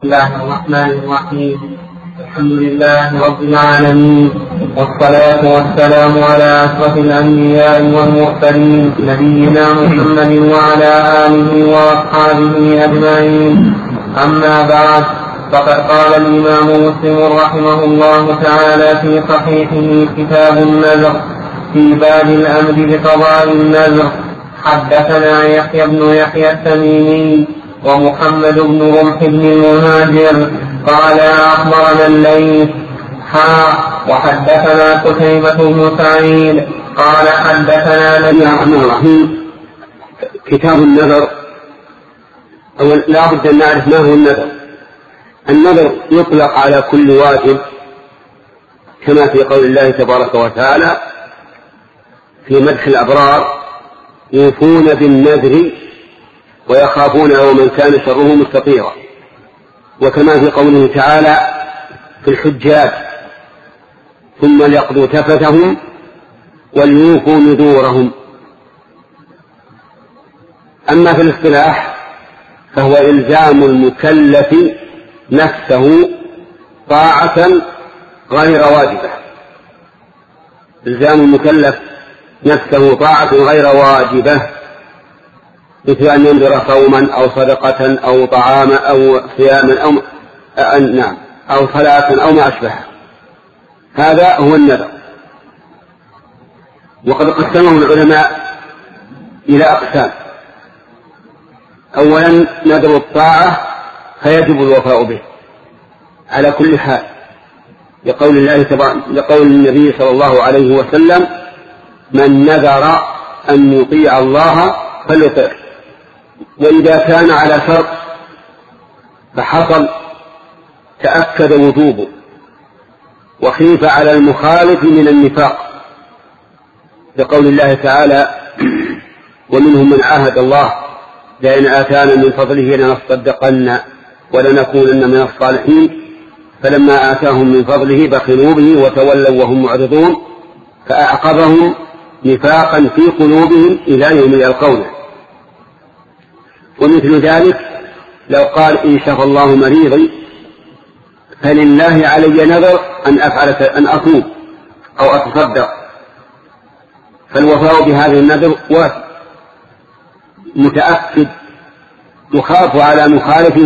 الله الرحمن الرحيم. الحمد لله رب العالمين، والصلاة والسلام على أشرف الأنبياء والمرسلين نبينا محمد وعلى آله وأصحابه أجمعين. أما بعد، فقد قال الإمام مسلم رحمه الله تعالى في صحيحه كتاب النذر في باب الأمر بقضاء النذر: حدثنا يحيى بن يحيى التميمي ومحمد بن رمح بن المهاجر قال أخبرنا الليث وحدثنا قتيبة بن سعيد قال حدثنا نبي الرحمن الرحيم. كتاب النذر. لا بد أن نعرف ما هو النذر. النذر يطلق على كل واجب، كما في قول الله تبارك وتعالى في مدح الأبرار: يوفون بالنذر ويخافون يوما كان شره مستطيرا. وكما في قوله تعالى في الحجاج: ثم ليقضوا تفتهم وليوفوا نذورهم. أما في الاصطلاح فهو إلزام المكلف نفسه طاعة غير واجبة. إلزام المكلف نفسه طاعة غير واجبة، مثل أن ينذر صوما أو صدقة أو طعاما أو صياما أو صلاة أو ما أشبه. هذا هو النذر. وقد قسمه العلماء إلى أقسام: أولا نذر الطاعة فيجب الوفاء به على كل حال، لقول النبي صلى الله عليه وسلم: من نذر أن يطيع الله فليطيعه. وإذا كان على شرط فحصل تأكد وجوبه وخيف على المخالف من النفاق، لقول الله تعالى: ومنهم من عاهد الله لئن آتانا من فضله لنصدقن ولنكونن من الصالحين فلما آتاهم من فضله بخلوا به وتولوا وهم معرضون فأعقبهم نفاقا في قلوبهم إلى يوم يلقونه. ومثل ذلك لو قال: إن شفى الله مريضي فلله علي نذر أن أصوم أو أتصدق، فالوفاء بهذا النذر واجب متأكد، يخاف على مخالفه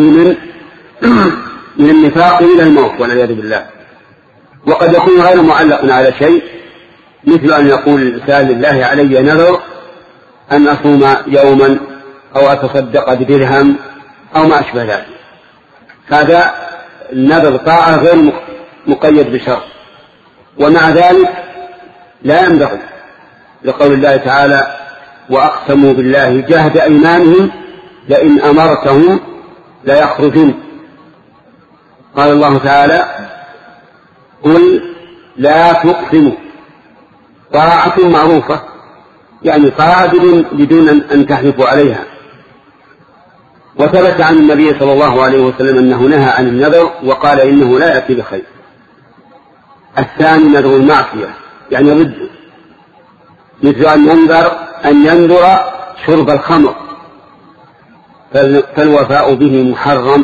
من النفاق إلى الموت والعياذ بالله. وقد يكون غير معلق على شيء، مثل أن يقول الإنسان: لله علي نذر أن أصوم يوما أو أتصدق بدرهم أو ما أشبه ذلك. هذا النذر طاعة غير مقيد بشرط، ومع ذلك لا ينبغي، لقول الله تعالى: وأقسموا بالله جهد أيمانهم لئن أمرتهم ليخرجن. قال الله تعالى: قل لا تقسموا، طاعة معروفة، يعني طاعة بدون أن تحلفوا عليها. وثبت عن النبي صلى الله عليه وسلم أنه نهى عن النذر وقال: إنه لا يأتي بخير. الثاني نذر المعصية، يعني ضده، مثل أن ينذر شرب الخمر، فالوفاء به محرم،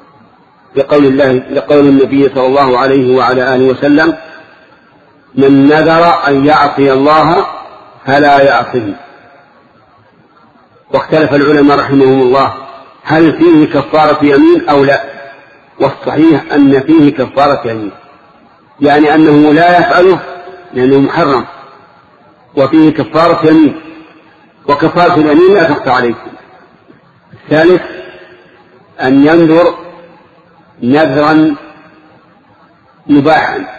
لقول النبي صلى الله عليه وعلى آله وسلم: من نذر أن يعصي الله فلا يعصيه. واختلف العلماء رحمهم الله هل فيه كفارة يمين أو لا، والصحيح أن فيه كفارة يمين، يعني أنه لا يفعله لأنه محرم، وفيه كفارة يمين، وكفارة اليمين لا تخفى عليكم. الثالث أن ينذر نذرا مباحا،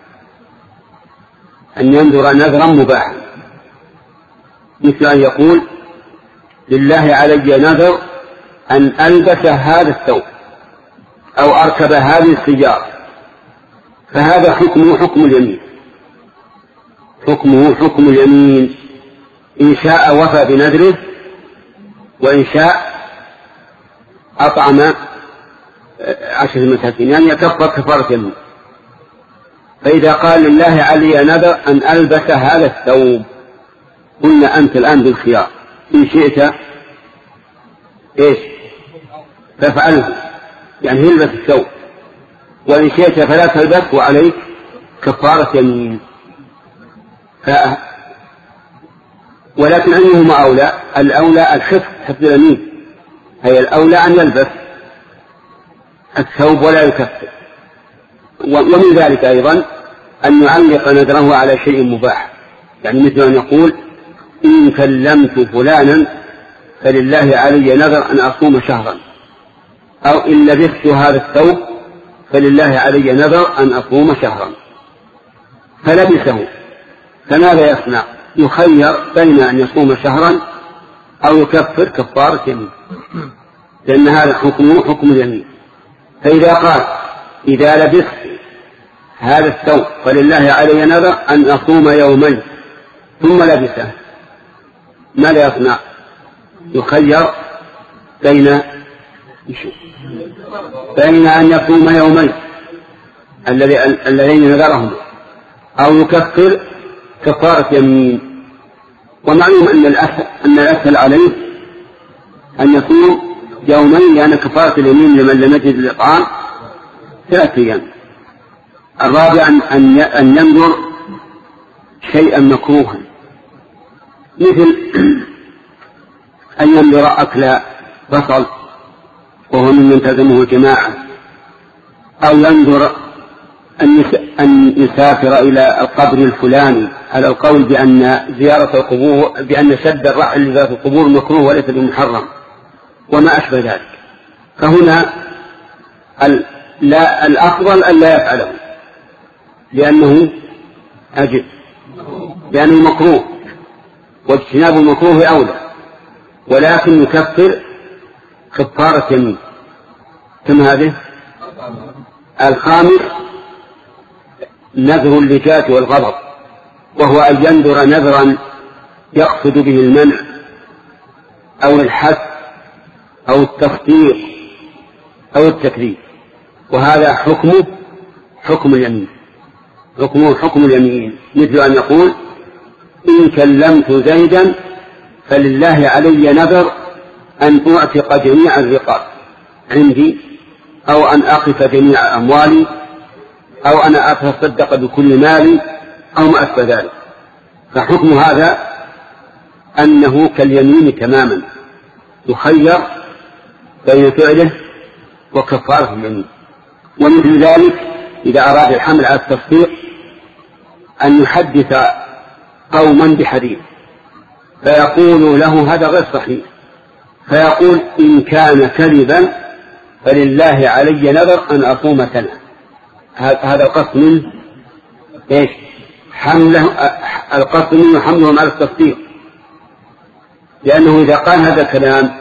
أن ينذر نذرا مباحا، مثل أن يقول: لله علي نذر أن ألبس هذا الثوب أو أركب هذه السيارة، فهذا حكمه حكم اليمين، حكمه حكم اليمين. إن شاء وفى بنذره، وإن شاء أطعم 10 مساكين، يعني يكفر كفارة يمين. فإذا قال: لله علي نذر أن ألبس هذا الثوب، قلنا أنت الآن بالخيار، إن شئت تفعله، يعني البس الثوب، وإن شئت فلا تلبس وعليك كفارة يمين. ولكن أيهما أولى؟ الأولى حفظ اليمين، هي الأولى أن يلبس الثوب ولا يكفر. ومن ذلك أيضا أن يعلق نذره على شيء مباح، يعني مثل أن يقول إن كلمت فلانا فلله علي نذر أن أصوم شهرا، أو إن لبست هذا الثوب فلله علي نذر أن أصوم شهرا، فلبسه، فماذا يصنع؟ يخير بين أن يصوم شهرا أو يكفر كفارة يمين، لأن هذا حكمه حكم اليمين. فإذا قال إذا لبست هذا الثوب فلله علي نذر أن أصوم يومين ثم لبسه، ماذا يصنع؟ يخير بين أن يصوم يومين اللذين نذرهم أو يكفر كفارة يمين. ومعلوم أن الأسهل عليه أن يصوم يومين، لأن كفارة اليمين لمن لم يجد الإطعام 3 أيام. الرابع أن ينظر شيئا مكروها، مثل أن ينظر أكل بصل وهو ممن تلزمه الجماعة، أو ينظر أن يسافر إلى القبر الفلاني، على القول بأن زيارة القبور، بأن شد الرحل لزيارة القبور مكروه وليس بمحرم وما أشبه ذلك. فهنا الأفضل أن لا يفعله، لأنه مكروه، واجتناب المكروه أولى، ولكن يكفر كفارة يمين. كم هذه؟ الخامس نذر اللجاج والغضب، وهو أن ينذر نذرا يقصد به المنع أو الحث أو التصديق أو التكذيب، وهذا حكمه حكم اليمين، مثل أن يقول إن كلمت زيدا فلله علي نذر أن أعتق جميع الرقاب عندي، أو أن أقف جميع أموالي، أو أنا أتصدق بكل مالي، أو ما أشبه ذلك. فحكم هذا أنه كاليمين تماما، يخير بين فعله وكفارة اليمين. ومثل ذلك إذا أراد الحمل على التصديق أن يحدث قوما بحديث فيقول له هذا غير صحيح، فيقول إن كان كذبا فلله علي نذر أن أصوم سنة. هذا القصد منه إيش؟ القصد منه حملهم على التصديق، لأنه إذا قال هذا الكلام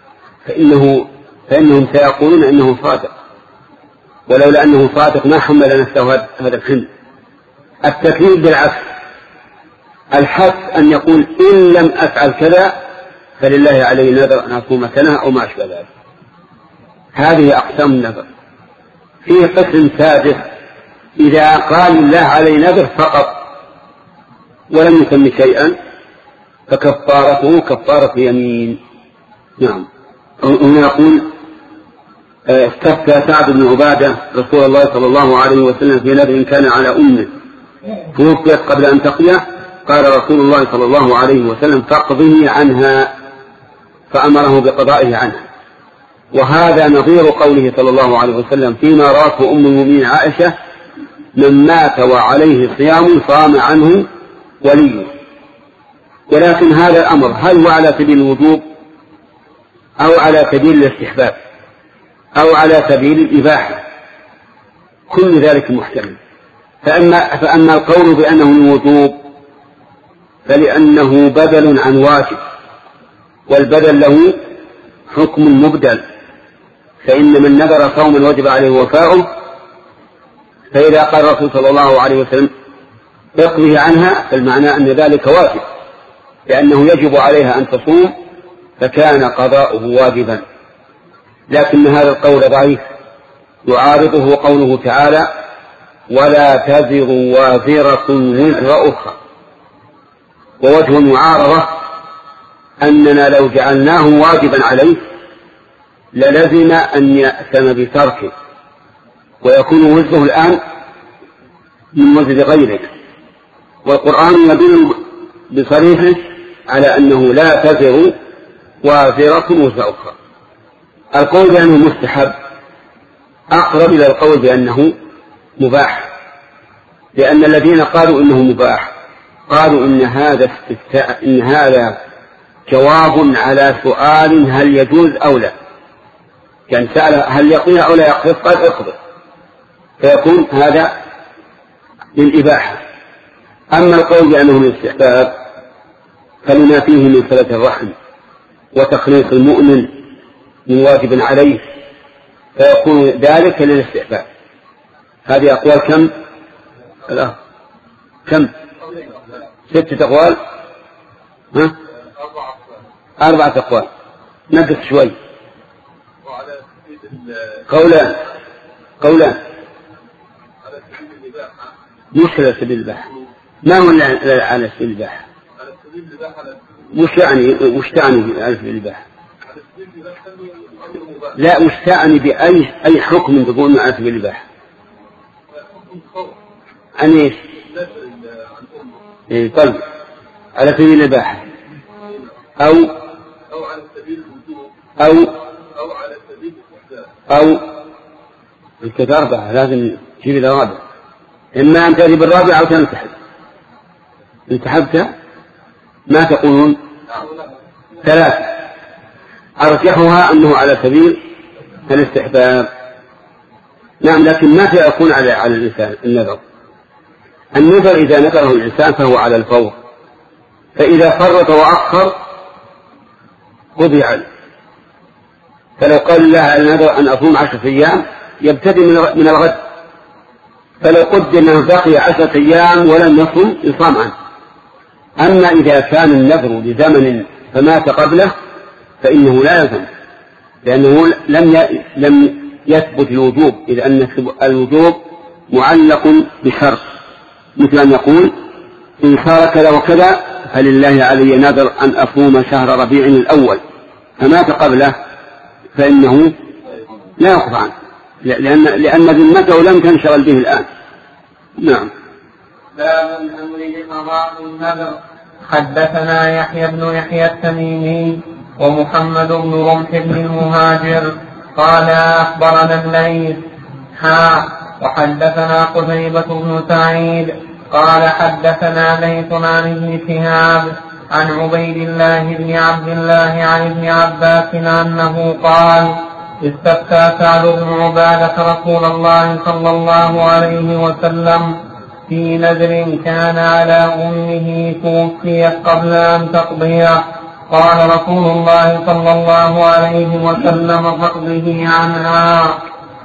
فإنهم سيقولون إنه صادق، ولولا أنه صادق ما حمل نفسه هذا الحمل. التكذيب بالعكس، الحث أن يقول إن لم أفعل كذا فلله علي نذر أن أصوم سنة أو ما أشبه ذلك. هذه أقسام النذر. فيه قسم سادس إذا قال الله علي نذر فقط ولم يسمي شيئا فكفارته كفارة يمين. نعم. هنا يقول استفتى سعد بن عبادة رسول الله صلى الله عليه وسلم في نذر كان على أمه توفيت قبل أن تقضيه، قال رسول الله صلى الله عليه وسلم فاقضه عنها، فأمره بقضائه عنها. وهذا نظير قوله صلى الله عليه وسلم فيما رواه أم المؤمنين عائشة من مات وعليه صيام صام عنه وليه. ولكن هذا الأمر هل هو على سبيل الوجوب أو على سبيل الاستحباب أو على سبيل الإباحة؟ كل ذلك محتمل. فأما القول بأنه الوجوب فلأنه بدل عن واجب، والبدل له حكم مبدل، فإن من نذر صوما وجب عليه وفاؤه، فإذا قال الرسول صلى الله عليه وسلم اقضه عنها فالمعنى أن ذلك واجب، لأنه يجب عليها أن تصوم فكان قضاؤه واجبا. لكن هذا القول ضعيف، يعارضه قوله تعالى ولا تزر وازرة وزر أخرى. ووجه المعارضة أننا لو جعلناه واجبا عليه للزم أن يأثم بتركه ويكون وزره الآن من وزر غيره. والقرآن يدل بصريحه على أنه لا تزر وازرة وزر أخرى. القول بأنه مستحب أقرب إلى القول بأنه مباح، لأن الذين قالوا إنه مباح قالوا إن هذا جواب على سؤال هل يجوز أو لا، يعني سأل هل يقضي أو لا يقضي قال اقضي، فيكون هذا للإباحة. أما القول بأنه للاستحباب فلما فيه من صلة الرحم وتخليص المؤمن من واجب عليه فيكون ذلك للاستحباب. هذه أقوال كم؟ لا. كم؟ 6 أقوال. 4 أقوال. نقص شوي. قولان مش على سبيل الإباحة. ما هو على سبيل الإباحة؟ وش تعني على سبيل الإباحة؟ لا، وش تعني بأي حكم تقول على سبيل الإباحة؟ عن ايش؟ طيب على سبيل الإباحة أو على سبيل الوجوب أو على سبيل الإحسان أو الكتابة. لازم تجيب إلى رابع، إما أن تأتي بالرابع أو تنسحب. انسحبت ما تقولون؟ 3. أرجحها أنه على سبيل الاستحباب. نعم، لكن ما سيكون على الإنسان النذر إذا نذره الإنسان فهو على الفور، فإذا فرط وأخر قضي عنه. فلو قال الله النذر أن أصوم 10 أيام يبتدي من الغد، فلو قدر أنه بقي 10 أيام ولم يصم يصام عنه. أما إذا كان النذر لزمن فمات قبله فإنه لا يلزم، لأنه لم يثبت الوجوب، إذ أن الوجوب معلق بشرط، مثل أن يقول إن صار كذا وكذا فلله علي نذر أن أصوم شهر ربيع الأول، فمات قبله فإنه لا يقضى عنه، لأن ذمته لم تنشغل به الآن. نعم. باب الأمر بقضاء النذر. حدثنا يحيى بن يحيى التميمي ومحمد بن رمح بن المهاجر قال أخبرنا الليث وحدثنا قتيبة بن سعيد قال حدثنا ليث عن ابن شهاب عن عبيد الله بن عبد الله عن ابن عباس أنه قال استفتى سعد بن عبادة رسول الله صلى الله عليه وسلم في نذر كان على أمه توفيت قبل أن تقضيه، قال رسول الله صلى الله عليه وسلم فاقضه عنها.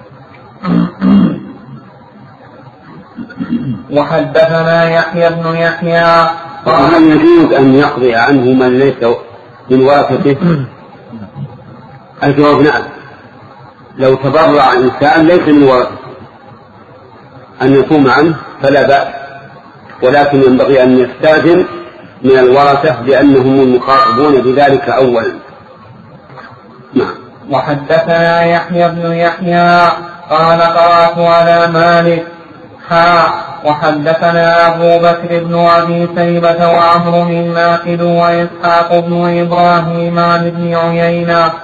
وحدثنا يحيى بن يحيى هل يجوز أن يقضي عنه من ليس من ورثته؟ الجواب نعم، لو تبرع إنسان ليس من ورثته أن يصوم عنه فلا بأس، ولكن ينبغي أن يستأذن من الورثة لأنهم المخاطبون بذلك أولا. نعم. وحدثنا يحيى بن يحيى قال قرأت على مالك وحدثنا أبو بكر بن أبي شيبة وعمرو الناقد وإسحاق بن إبراهيم عن ابن عيينة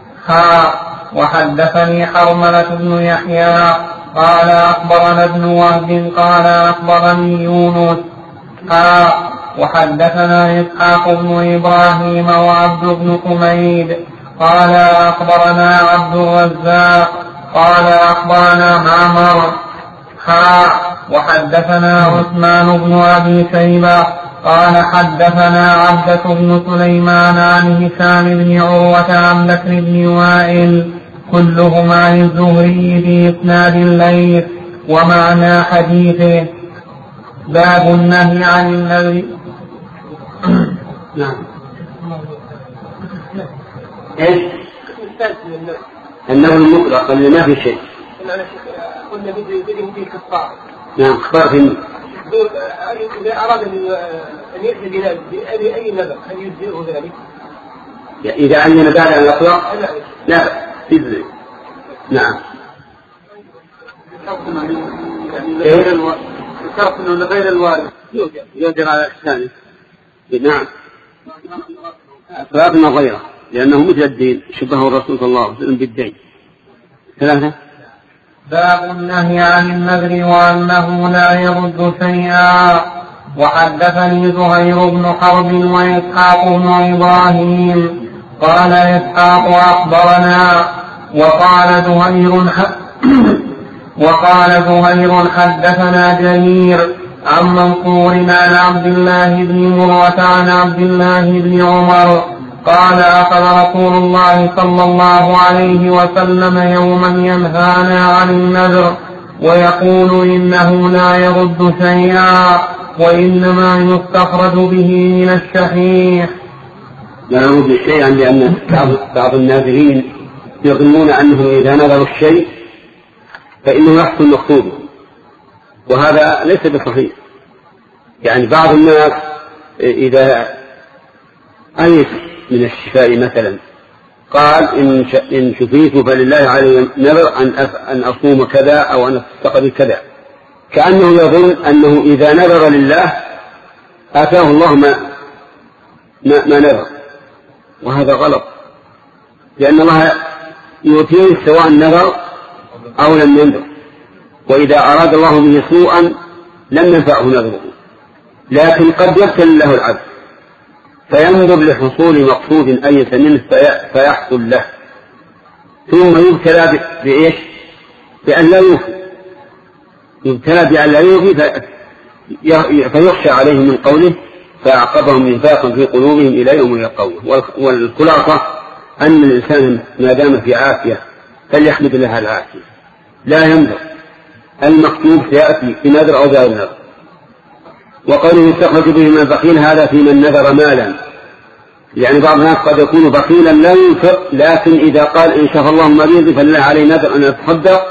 وحدثني حرملة بن يحيى قال أخبرنا ابن وهب قال أخبرني يونس وحدثنا إسحاق بن إبراهيم وعبد بن حميد قال أخبرنا عبد الرزاق قال أخبرنا معمر وحدثنا عثمان بن أبي شيبة قال حدثنا عبدة بن سليمان عن هشام بن عروة عن بكر بن وائل كلهم عن الزهري بإسناد الليث ومعنى حديثه. باب النهي عن النذر. نعم. ايش؟ النذر المطلق اللي ما في شيء. قلنا بديه كفارة. نعم كفارة. إذا أراد أن يأتي بأي نذر هل يجزئه ذلك؟ إذا عين بعد أن يطلق لا نعم. ذكرت أنه لغير الوارث يقدر على إحسانه. نعم. أسباب غيره لأنه مثل الدين، شبهه الرسول صلى الله عليه وسلم بالدين. 3. باب النهي عن النذر وأنه لا يرد شيئا. وحدثني زهير بن حرب وإسحاق بن إبراهيم قال إسحاق أخبرنا وقال زهير حدثنا جرير عن منصور عن عبد الله بن مرة عن عبد الله بن عمر قال أخذ رسول الله صلى الله عليه وسلم يوما ينهانا عن النذر ويقول إنه لا يرد شيئا وإنما يستخرج به من الشحيح. لا يرد شيئا لأن بعض الناذرين يظنون أنهم إذا نذروا الشيء فإنه يحصل مقصوده، وهذا ليس بصحيح. يعني بعض الناس إذا أيس من الشفاء مثلا قال إن شفيت فلله علي نذر أن أصوم كذا أو أن أستقبل كذا، كأنه يظن أنه إذا نذر لله آتاه الله ما نذر، وهذا غلط، لأن الله يؤتيه سواء نذر أو لم ينذر، وإذا أراد الله به سوءا لم ينفعه نذره، لكن قد يبتلي له العبد فينظر لحصول مقصود أيس منه فيحصل له، ثم يبتلى بإيش؟ بأن لا يوفي، يبتلى بأن لا يوفي فيخشى عليه من قوله فأعقبهم نفاقا في قلوبهم إلى يوم يلقونه. والخلاصة أن الإنسان ما دام في عافية فليحمد الله العافية، لا ينذر، المكتوب سيأتي في نذر أو غير نذر. وقوله يستخرج به من البخيل هذا في من نذر مالا، يعني بعض الناس قد يكون بخيلا لا ينفق، لكن إذا قال إن شاء الله مريض فلله عليه نذر أن يتصدق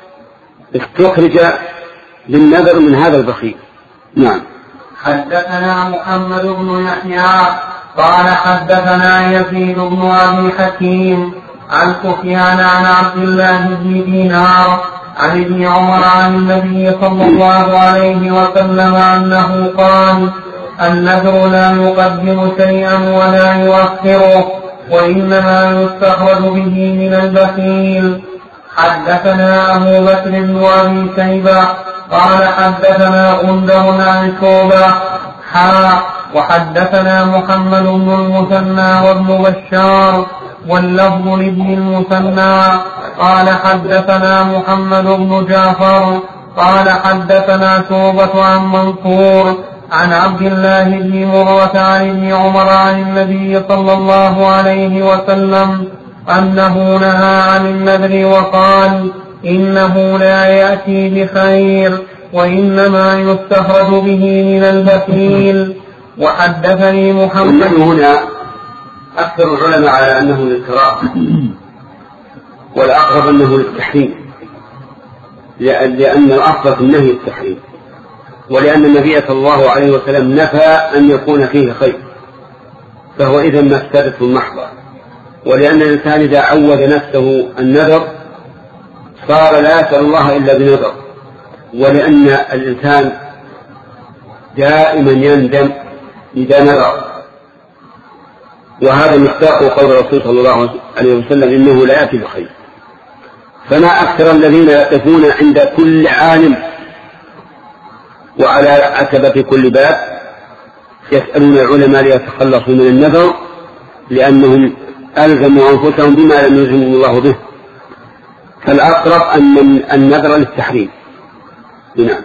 استخرج بالنذر من هذا البخيل. نعم. حدثنا محمد بن يحيى قال حدثنا يزيد بن أبي حكيم عن سفيان عن عبد الله بن دينار عن ابن عمر عن النبي صلى الله عليه وسلم أنه قال النذر لا يقدم شيئا ولا يؤخره وإنما يستخرج به من البخيل. حدثنا أبو بكر بن أبي شيبة قال حدثنا غندر عن شعبة وحدثنا محمد بن المثنى وابن بشار واللفظ لابن المثنى قال حدثنا محمد بن جعفر قال حدثنا شعبة عن منصور عن عبد الله بن مرة عن ابن عمر عن النبي صلى الله عليه وسلم أنه نهى عن النذر وقال إنه لا يأتي بخير وإنما يستخرج به من البخيل. وحدثني محمد. هنا أكثر العلماء على أنه للكراهة، والأقرب أنه للتحريم، لأن الأصل في النهي التحريم، ولأن النبي صلى الله عليه وسلم نفى أن يكون فيه خير، فهو إذن مفسدة محضة. ولأن الإنسان إذا عود نفسه النذر صار لا يسأل الله إلا بنذر، ولأن الإنسان دائما يندم إذا نذر، وهذا مصداق قول الرسول صلى الله عليه وسلم إنه لا يأتي بخير. فما أكثر الذين يقفون عند كل عالم وعلى عتبة كل باب يسألون العلماء ليتخلصوا من النذر، لأنهم ألزموا أنفسهم بما لم يلزمهم الله به. فالأقرب أن النذر للتحريم. نعم.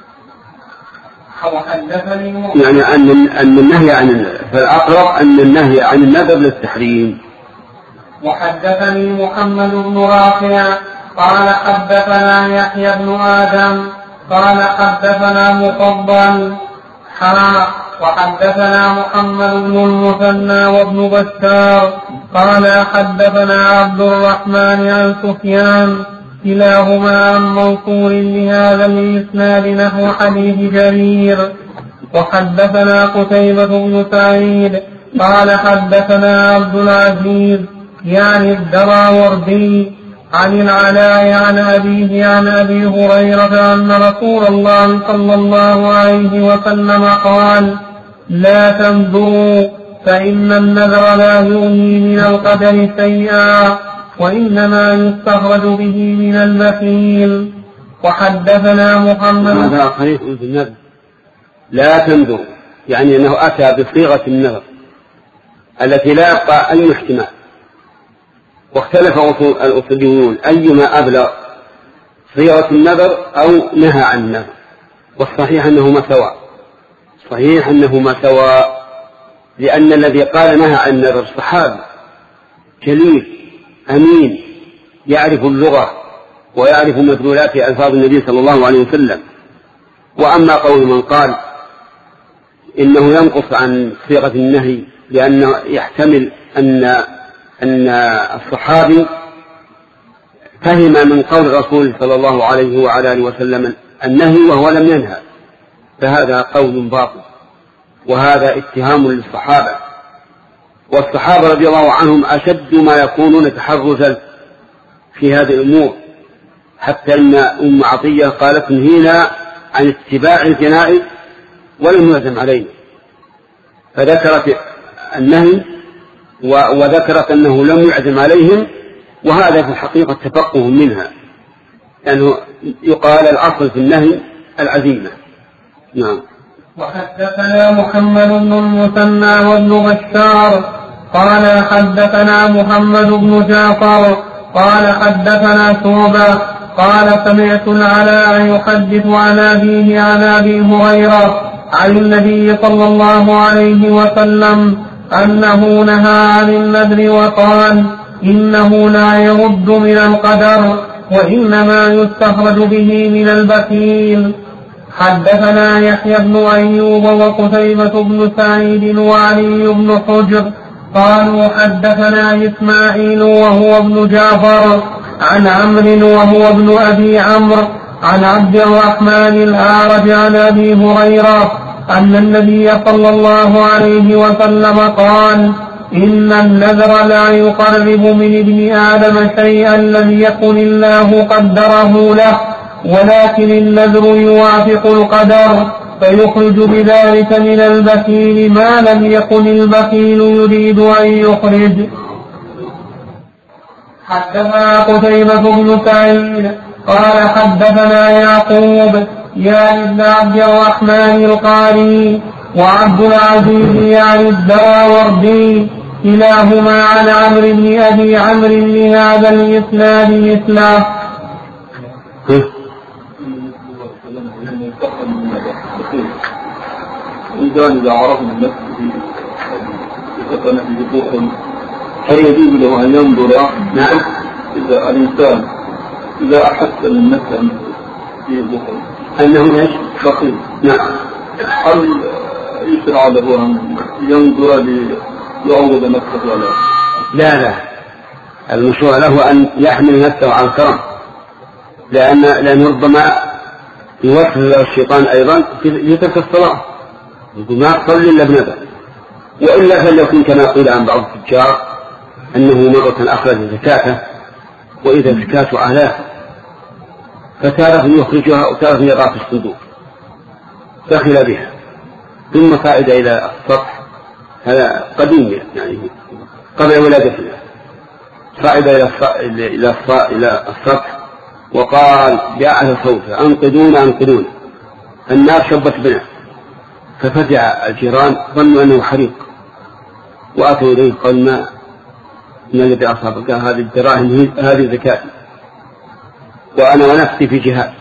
يعني أن النهي عن النذر، فالأقرب أن النهي عن النذر للتحريم. وحدثني محمد بن رافع قال حدثنا يحيى بن آدم قال حدثنا مفضل وحدثنا محمد بن المثنى وابن بشار قال حدثنا عبد الرحمن عن سفيان كلاهما عن منصور بهذا الإسناد نحو حديث جرير. وحدثنا قتيبة بن سعيد قال حدثنا عبد العزيز يعني الدراوردي عن العلاء عن أبيه عن أبي هريرة أن رسول الله صلى الله عليه وسلم قال: لا تنذروا فإن النذر لا يغني من القدر شيئا وإنما يستخرج به من البخيل. وحدثنا محمد. هذا قريب في النذر. لا تنذروا يعني أنه أتى بصيغة النذر التي لا يبقى أي احتمال. واختلف الأصوليون أيما أبلغ، صيغة النذر أو نهى عن النذر، والصحيح أنهما سواء. صحيح أنهما سواء، لأن الذي قال نهى عن النذر صحابي جليل أمين يعرف اللغة ويعرف مدلولات ألفاظ النبي صلى الله عليه وسلم. وأما قول من قال إنه ينقص عن صيغة النهي لأنه يحتمل أن الصحابي فهم من قول الرسول صلى الله عليه وعلى آله وسلم النهي وهو لم ينهى، فهذا قول باطل، وهذا اتهام للصحابة. والصحابة رضي الله عنهم أشد ما يكونون تحرزا في هذه الأمور، حتى إن أم عطية قالت: نهينا عن اتباع الجنائز ولم يعزم علينا، فذكرت النهي وذكرت أنه لم يعزم عليهم، وهذا في الحقيقة تفقه منها، لأنه يقال الأصل في النهي العزيمة. نعم. وحدثنا محمد بن المثنى وابن بشار قال حدثنا محمد بن جعفر قال حدثنا شعبة قال سمعت العلاء يحدث عن أبيه عن أبي هريرة عن النبي صلى الله عليه وسلم أنه نهى عن النذر وقال: إنه لا يرد من القدر وإنما يستخرج به من البخيل. حدثنا يحيى بن أيوب وقتيبة بن سعيد وعلي بن حجر قالوا حدثنا إسماعيل وهو ابن جعفر عن عمرو وهو ابن أبي عمرو عن عبد الرحمن الأعرج عن أبي هريرة أن النبي صلى الله عليه وسلم قال: إن النذر لا يقرب من ابن آدم شيئا لم يكن الله قدره له، ولكن النذر يوافق القدر فيخرج بذلك من البخيل ما لم يكن البخيل يريد أن يخرج. حدثنا قتيبة بن سعيد قال حدثنا يعقوب يعني ابن عبد الرحمن القاري وعبد العزيز يعني الدراوردي كلاهما عن عمرو بن أبي عمرو لهذا الإسناد مثله. إذا عرفنا النفس في بطوح هل يجوز له أن ينظر؟ نعم. إذا الإنسان إذا أحس للنفس في بطوح أنه إيش؟ بخيل، نعم، هل يشرع له أن ينظر ليعوض نفسه ولا؟ لا، المشروع له أن يحمل نفسه على الكرم، لأن ربما يوسوس له الشيطان أيضا في تلك الصلاة، يقول ما تصلي إلا بنذر. وإلا فليكن كما قيل عن بعض التجار أنه مرة أخرج زكاته وإذا زكاة أعلاه، فتارة يخرجها وتارة يضع في الصندوق، دخل بها ثم صعد إلى السطح، هذا قديم يعني قبل ولادته، صعد إلى السطح وقال بأعلى صوته: أنقذون. النار شبت بنا، ففزع الجيران ظنوا أنه حريق وأتوا إليه قال: ما الذي أصابك؟ هذه الدراهم هذه زكاتي وأنا ونفسي في جهاد،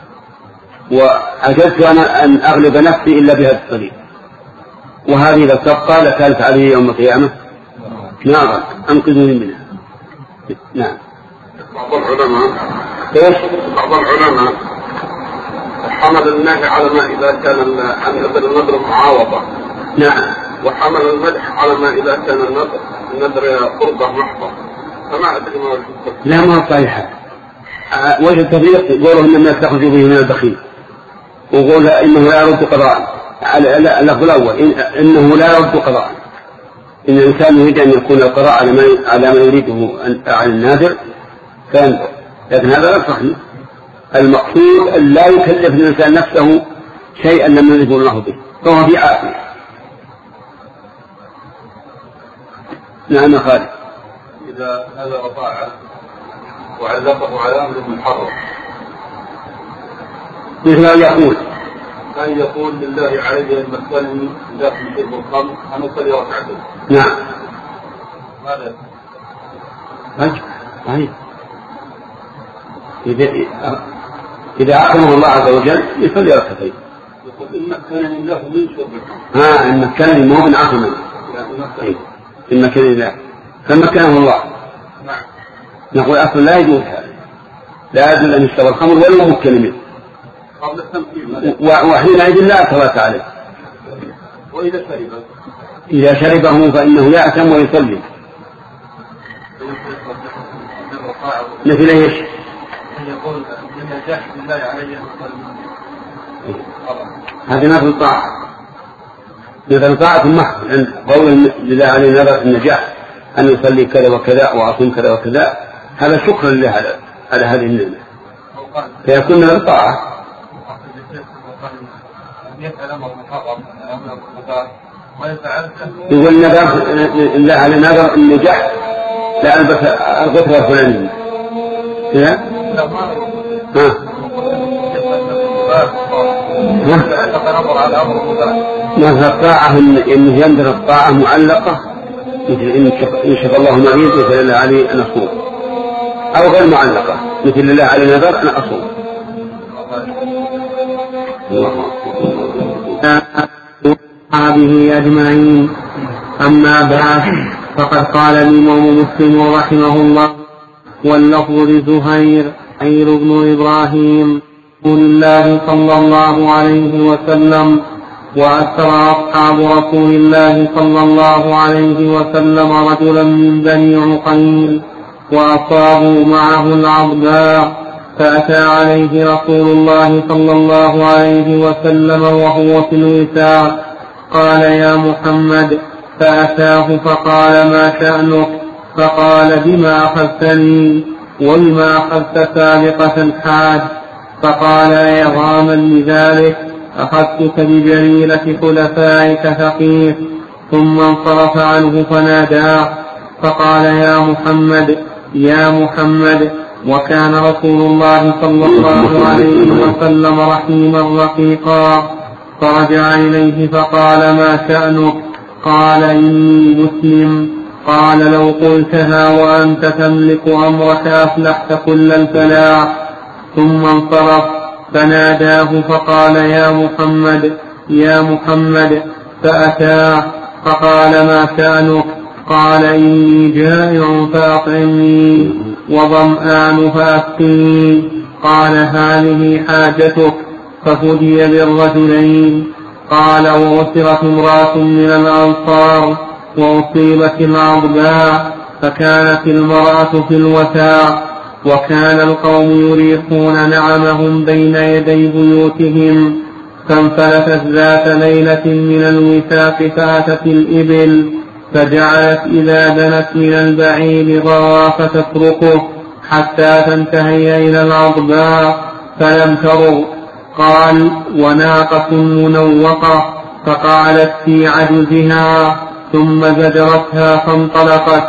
وعجزت أن أغلب نفسي إلا بهذا الطريق، وهذه لو تبقى لكانت عليه يوم القيامة نارا، أنقذوني منها. نعم. بعض العلماء حمل النهي على ما إذا كان النذر معاوضة. نعم. وحمل المدح على ما إذا كان النذر قربة محضة، فما أدري ما الحكم. لا، ما صحيحة. وجه التفريق يقولوا إنما يستخرجوا به من البخيل، ويقول إنه لا يرد قضاء. اللفظ الأول إنه لا يرد قضاء، إن الإنسان يريد أن يكون القضاء على ما يريده على النادر كان، لكن هذا لا صحيح. المقصود أن لا يكلف الإنسان نفسه شيئا لم يرده الله به، فهو في عافية. نعم خالد. إذا هذا طاعة وعلقه على أمر محرم، مثل أن يقول لله علي أن مثلني داخل شرب الخمر أن أصلي ركعتين. نعم. ماذا؟ طيب. إذا أكرمه الله عز وجل يصلي ركعتين. يقول إن مكنني الله من شرب الخمر. إن مكنني مو من عظمه. إن مكنني الله فمكنه الله. نعم. نقول أصلا لا يجوز هذا، لا يجوز أن يشرب الخمر ولا ممكن منه. وحينئذ لا صلاة عليه. إذا شربه فإنه يأثم ويصلي. مثل ايش؟ يقول إن جحد الله علي هذه نفس الطاعة، مثل طاعة المحض عند قول لله عليه نذر النجاح أن يصلي كذا وكذا وأصوم كذا وكذا، هذا شكرا لله على هذه النعمة، فيكون من الطاعة. يقول نذر لله عليه نذر النجاح لا ألبس الغترة الفلانية. مثل الطاعة إن يندر الطاعة معلقة، مثل إن شاء الله معين مثل الله عليه أن أصوم، أو غير معلقة مثل الله عليه نذر أن أصوم. وصحبه أجمعين. أما بعد، فقد قال الإمام مسلم رحمه الله: واللفظ لزهير بن إبراهيم رسول الله صلى الله عليه وسلم: وأسرى أصحاب رسول الله صلى الله عليه وسلم رجلا من بني عقيل وأصابوا معه العضباء، فأتى عليه رسول الله صلى الله عليه وسلم وهو في الوثاق، قال: يا محمد. فأتاه فقال: ما شأنك؟ فقال: بما أخذتني وبما أخذت سابقة الحاج؟ فقال: إعظاما لذلك أخذتك بجريرة خلفائك ثقيف. ثم انصرف عنه فناداه فقال: يا محمد يا محمد. وكان رسول الله صلى الله عليه وسلم رحيما رقيقا، فرجع إليه فقال: ما شأنك؟ قال: إني مسلم. قال: لو قلتها وأنت تملك أمرك أفلحت كل الفلاح. ثم انصرف فناداه فقال: يا محمد يا محمد. فأتاه فقال: ما شأنك؟ قال: إني جائع فأطعمني وظمآن فأسقني. قال: هذه حاجتك. ففدي بالرجلين. قال: وأسرت امرأة من الأنصار وأصيبت العضباء، فكانت المرأة في الوثاق، وكان القوم يريحون نعمهم بين يدي بيوتهم، فانفلتت ذات ليلة من الوثاق فأتت الإبل، فجعلت إذا دنت من البعير ضرى فتتركه حتى تنتهي إلى العضباء فلم ترغ. قال: وناقة منوقة، فقالت في عجزها، ثم زجرتها فانطلقت،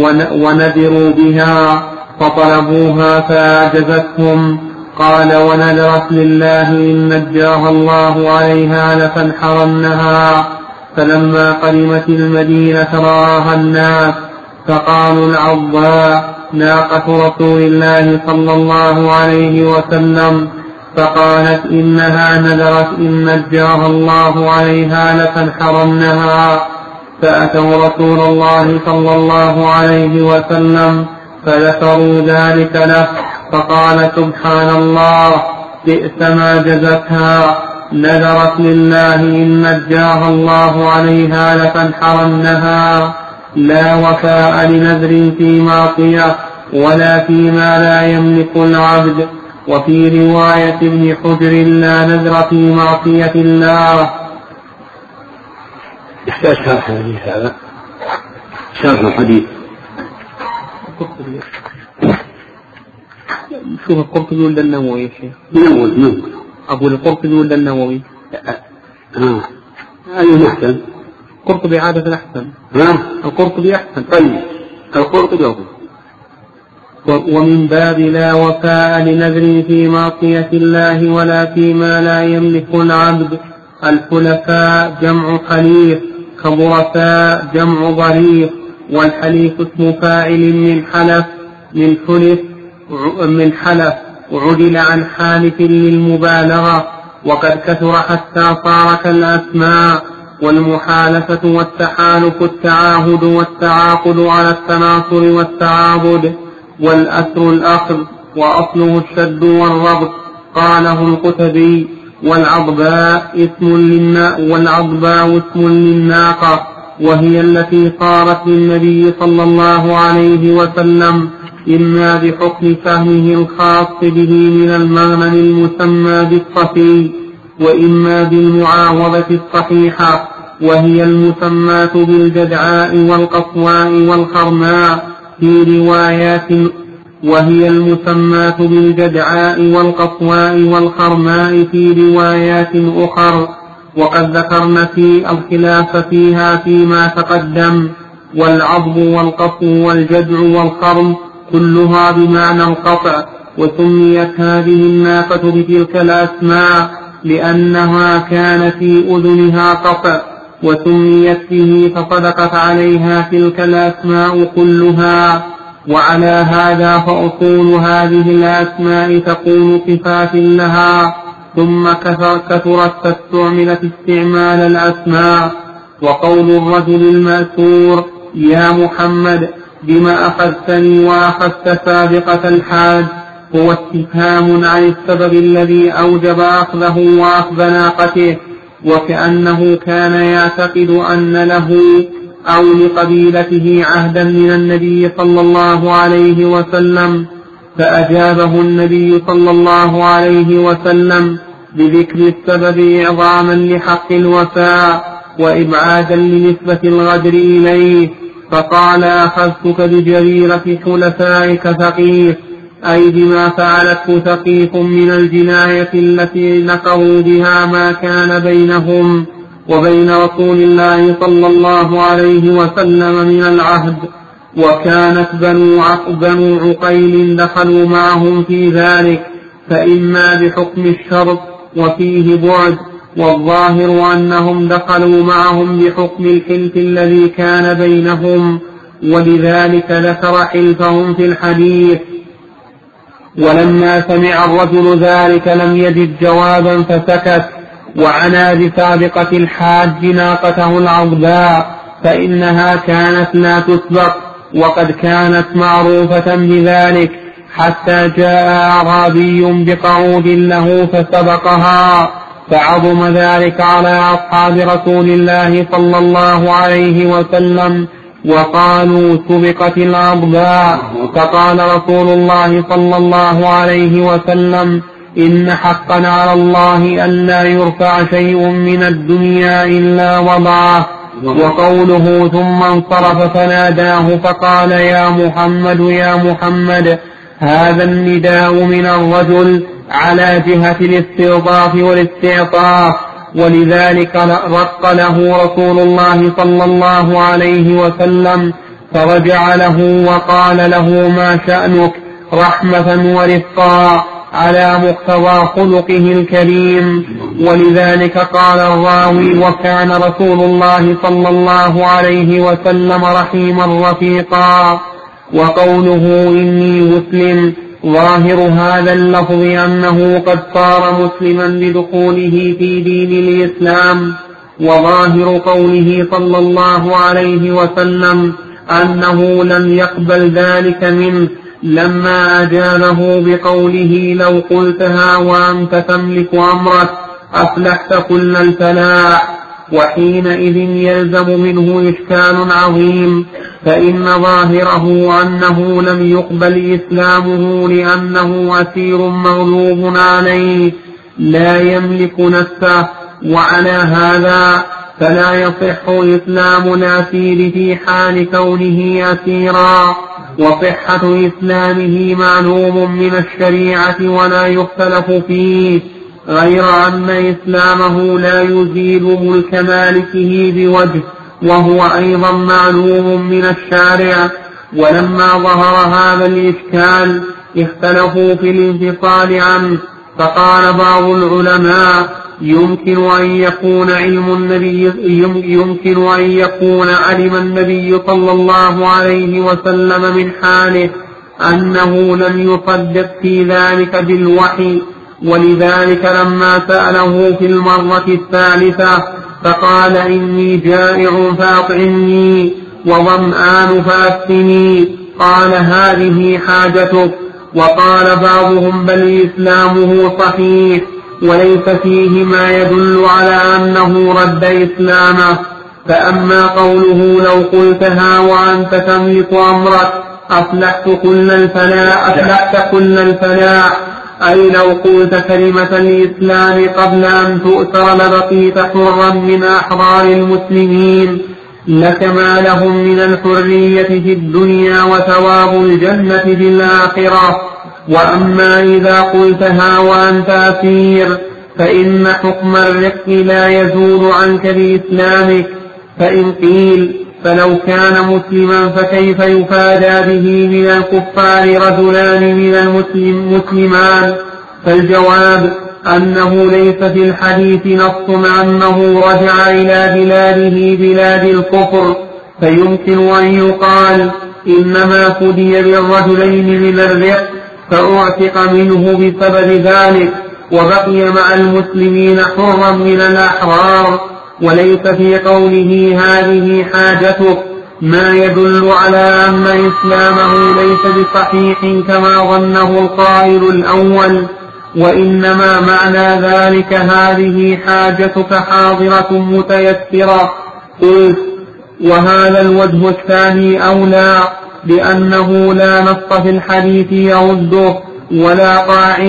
وندروا بها فطلبوها فأعجزتهم. قال: ونذرت لله إن نجاها الله عليها لتنحرنها. فلما قدمت المدينة رآها الناس فقالوا: العضباء ناقة رسول الله صلى الله عليه وسلم. فقالت: إنها نذرت إن نجاها الله عليها لتنحرنها. فأتوا رسول الله صلى الله عليه وسلم فذكروا ذلك له، فقال: سبحان الله، بئس ما جزتها، نذرت لله إن نجاها الله عليها لتنحرنها. لا وفاء لنذر في معصية ولا فيما لا يملك العبد. وفي رواية ابن حجر: لا نذر في معصية الله. يحتاج شرح الحديث هذا. شرح الحديث. شوف القرطبي ولا النووي يا شيخ؟ نووي. أقول القرطبي ولا النووي؟ أي أحسن؟ القرطبي عادة أحسن. القرطبي أحسن. طيب القرطبي أفضل. ومن باب لا وفاء لنذر في معصية الله ولا فيما لا يملك العبد. الحلفاء جمع حليف، كظرفاء جمع ظريف، والحليف اسم فاعل من حلف وعدل عن حالف للمبالغة، وقد كثر حتى صار كالأسماء. والمحالفة والتحالف التعاهد والتعاقد على التناصر والتعاضد. والأسر الأخذ وأصله الشد والربط. قاله القتبي. والعضباء اسم للناقة، وهي التي صارت للنبي صلى الله عليه وسلم إما بحكم فهمه الخاص به من المغنم المسمى بالصفي، وإما بالمعاوضة الصحيحة، وهي المسماة بالجدعاء والقصواء والخرماء في روايات أخر، وقد ذكرنا في الخلاف فيها فيما تقدم. والعضب والقصو والجدع والخرم كلها بمعنى القطع. وسميت هذه الناقة بتلك الأسماء لأنها كان في أذنها قطع، وسميت به فصدقت عليها تلك الأسماء كلها. وعلى هذا فأصول هذه الأسماء تكون صفات لها، ثم كثرت فاستعملت استعمال الأسماء. وقول الرجل المأسور يا محمد بما أخذتني وأخذت سابقة الحاج هو استفهام عن السبب الذي أوجب أخذه وأخذ ناقته، وكأنه كان يعتقد أن له أو لقبيلته عهدا من النبي صلى الله عليه وسلم، فأجابه النبي صلى الله عليه وسلم بذكر السبب إعظاما لحق الوفاء وإبعادا لنسبة الغدر إليه، فقال أخذتك بجريرة حلفائك ثقيف، أي بما فعلته ثقيف من الجناية التي نقضوا بها ما كان بينهم وبين رسول الله صلى الله عليه وسلم من العهد. وكانت بنو عقيل دخلوا معهم في ذلك، فإما بحكم الشرط وفيه بعد، والظاهر أنهم دخلوا معهم بحكم الحلف الذي كان بينهم، ولذلك ذكر حلفهم في الحديث. ولما سمع الرجل ذلك لم يجد جوابا فسكت، وعنى بسابقة الحاج ناقته العضباء، فإنها كانت لا تسبق، وقد كانت معروفة بذلك، حتى جاء أعرابي بقعود له فسبقها، فعظم ذلك على أصحاب رسول الله صلى الله عليه وسلم، وقالوا سبقت العضباء. فقال رسول الله صلى الله عليه وسلم إن حقا على الله أن لا يرفع شيء من الدنيا إلا وضعه. وقوله ثم انصرف فناداه فقال يا محمد يا محمد، هذا النداء من الرجل على جهة الاستلطاف والاستعطاف، ولذلك رق له رسول الله صلى الله عليه وسلم، فرجع له وقال له ما شأنك، رحمة ورفقا على مقتضى خلقه الكريم. ولذلك قال الراوي وكان رسول الله صلى الله عليه وسلم رحيما رفيقا. وقوله إني مسلم، ظاهر هذا اللفظ أنه قد صار مسلما بدخوله في دين الإسلام، وظاهر قوله صلى الله عليه وسلم أنه لم يقبل ذلك منه لما أجابه بقوله لو قلتها وأنت تملك أمرك أفلحت كل الفلاح. وحينئذ يلزم منه إشكال عظيم، فإن ظاهره أنه لم يقبل إسلامه لأنه أسير مغلوب عليه لا يملك نفسه، وعلى هذا فلا يصح إسلام الأسير في حال كونه أسيرا، وصحة إسلامه معلوم من الشريعة ولا يختلف فيه، غير أن إسلامه لا يزيل ملك مالكه بوجه، وهو أيضا معلوم من الشارع. ولما ظهر هذا الإشكال اختلفوا في الانفصال عنه، فقال بعض العلماء يمكن أن يكون علم النبي صلى الله عليه وسلم من حاله أنه لم يصدق في ذلك بالوحي، ولذلك لما سأله في المرة الثالثة فقال إني جائع فأطعمني وظمآن فأسقني، قال هذه حاجتك. وقال بعضهم بل إسلامه صحيح وليس فيه ما يدل على أنه رد إسلامه. فأما قوله لو قلتها وأنت تملك أمرك أفلحت كل الفلاح، أي لو قلت كلمة الإسلام قبل أن تؤثر لبقيت حرا من أحرار المسلمين، لك ما لهم من الحرية في الدنيا وثواب الجنة في الآخرة. وأما إذا قلتها وأنت أسير فإن حكم الرق لا يزول عنك بإسلامك. فإن قيل فلو كان مسلما فكيف يفادى به من الكفار رجلان من المسلمان؟ فالجواب أنه ليس في الحديث نص أنه رجع إلى بلاده بلاد الكفر، فيمكن أن يقال إنما فدي بالرجلين من الرق فأعتق منه بسبب ذلك وبقي مع المسلمين حرا من الأحرار، وليس في قوله هذه حاجتك ما يدل على أن إسلامه ليس بصحيح كما ظنه القائل الأول، وإنما معنى ذلك هذه حاجتك حاضرة متيسرة. قلت وهذا الوجه الثاني أولى، لأنه لا نص في الحديث يرده ولا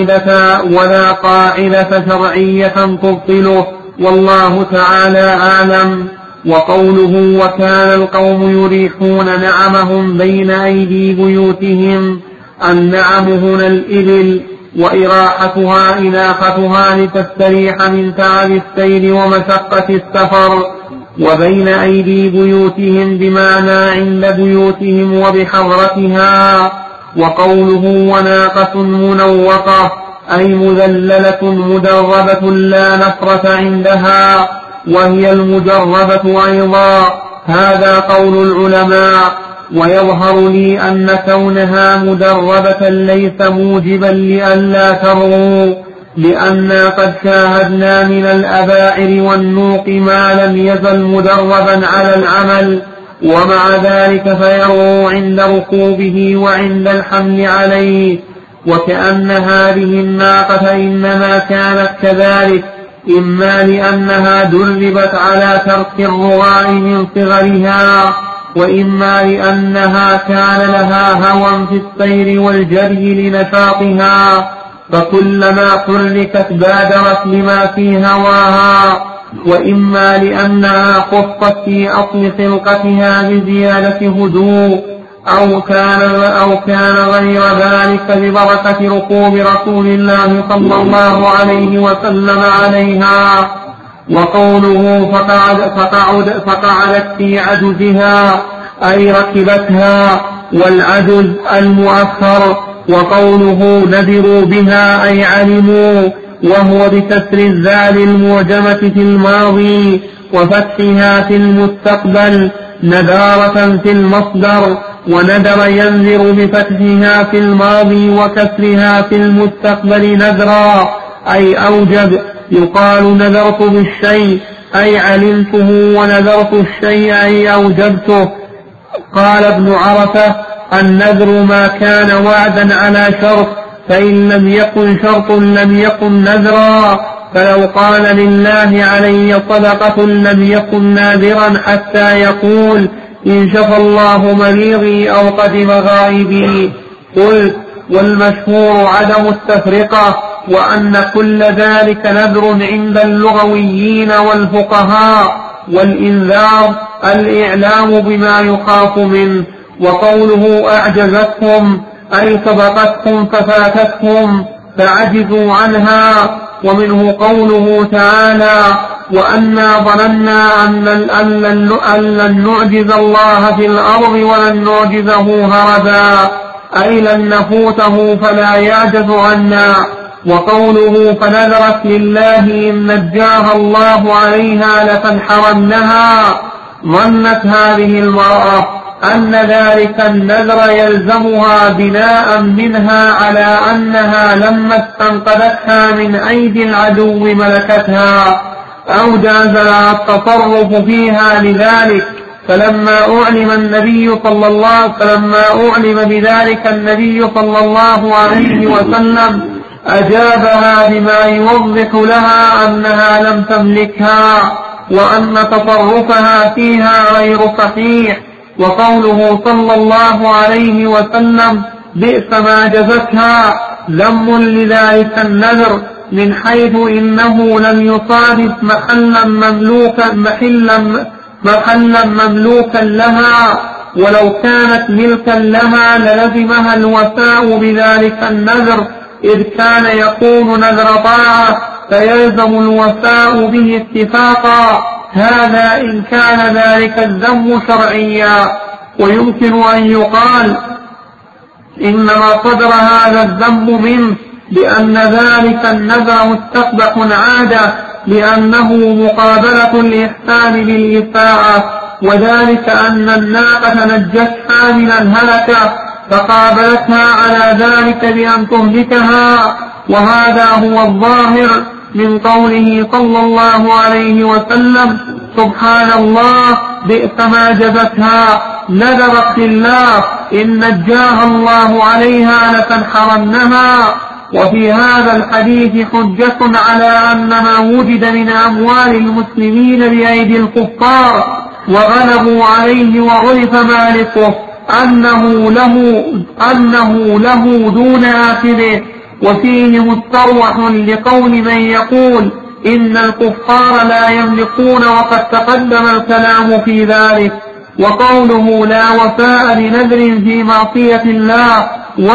قاعدة شرعية تبطله، والله تعالى أعلم. وقوله وكان القوم يريحون نعمهم بين أيدي بيوتهم، النعم هنا الإبل، وإراحتها إناختها لتستريح من تعب السير ومشقة السفر، وبين أيدي بيوتهم بمعنى عند بيوتهم وبحضرتها. وقوله وناقة منوقة أي مذللة مدربة لا نفرة عندها، وهي المجربة أيضا، هذا قول العلماء. ويظهر لي أن كونها مدربة ليس موجبا لئلا ترغوا، لأننا قد شاهدنا من الأباعر والنوق ما لم يزل مدربا على العمل، ومع ذلك فيرغو عند ركوبه وعند الحمل عليه. وكأن هذه الناقة إنما كانت كذلك، إما لأنها دربت على ترك الرغاء من صغرها، وإما لأنها كان لها هوى في السير والجري لنشاطها، فكلما حركت بادرت لما في هواها، وإما لأنها خصت في أصل خلقتها بزيادة هدوء، أو كان غير ذلك ببركة ركوب رسول الله صلى الله عليه وسلم عليها. وقوله فقعدت في عجزها أي ركبتها، والعجز المؤخر. وقوله ندروا بها أي علموا، وهو بكسر الذال المعجمة في الماضي وفتحها في المستقبل، نذارة في المصدر، وندر ينذر بفتحها في الماضي وكسرها في المستقبل نذرا أي أوجب. يقال نذرت بالشيء أي علمته، ونذرت الشيء أي أوجبته. قال ابن عرفة النذر ما كان وعدا على شرط، فإن لم يكن شرط لم يكن نذرا، فلو قال لله علي صدقة لم يكن ناذرا حتى يقول إن شفى الله مريضي أو قدم غائبي. قلت والمشهور عدم التفرقة، وأن كل ذلك نذر عند اللغويين والفقهاء، والإنذار الإعلام بما يخاف منه. وقوله أعجزتهم أي سبقتهم ففاتتهم فعجزوا عنها. ومنه قوله تعالى وأنا ظننا أن لن نعجز الله في الأرض ولن نعجزه هربا أي لن نفوته فلا يعجز عنا. وقوله فنذرت لله إن نجاها الله عليها لتنحرنها. ظنت هذه المرأة أن ذلك النذر يلزمها بناء منها على أنها لما استنقذتها من أيدي العدو ملكتها أو جاز لها التصرف فيها لذلك. فلما أعلم بذلك النبي صلى الله عليه وسلم أجابها بما يوضح لها أنها لم تملكها وأن تصرفها فيها غير صحيح. وقوله صلى الله عليه وسلم بئس ما جزتها ذم لذلك النذر من حيث إنه لم يصادف محلا مملوكا لها، ولو كانت ملكا لها للزمها الوفاء بذلك النذر، إذ كان يكون نذر طاعة فيلزم الوفاء به اتفاقا. هذا إن كان ذلك الذم شرعيا. ويمكن أن يقال إنما صدر هذا الذم منه لأن ذلك النذر مستقبح عادة، لأنه مقابلة الإحسان بالإساءة، وذلك أن الناقة نجتها من الهلكة فقابلتها على ذلك بأن تهلكها، وهذا هو الظاهر من قوله صلى الله عليه وسلم سبحان الله بئس ما جزتها نذرت لله إن نجاها الله عليها لتنحرنها. وفي هذا الحديث حجة على أن ما وجد من أموال المسلمين بأيدي الكفار وغلبوا عليه وعرف مالكه أنه له دون آخره. وفيه مستروح لقول من يقول إن الكفار لا يملكون، وقد تقدم الكلام في ذلك. وقوله لا وفاء لنذر في معصية الله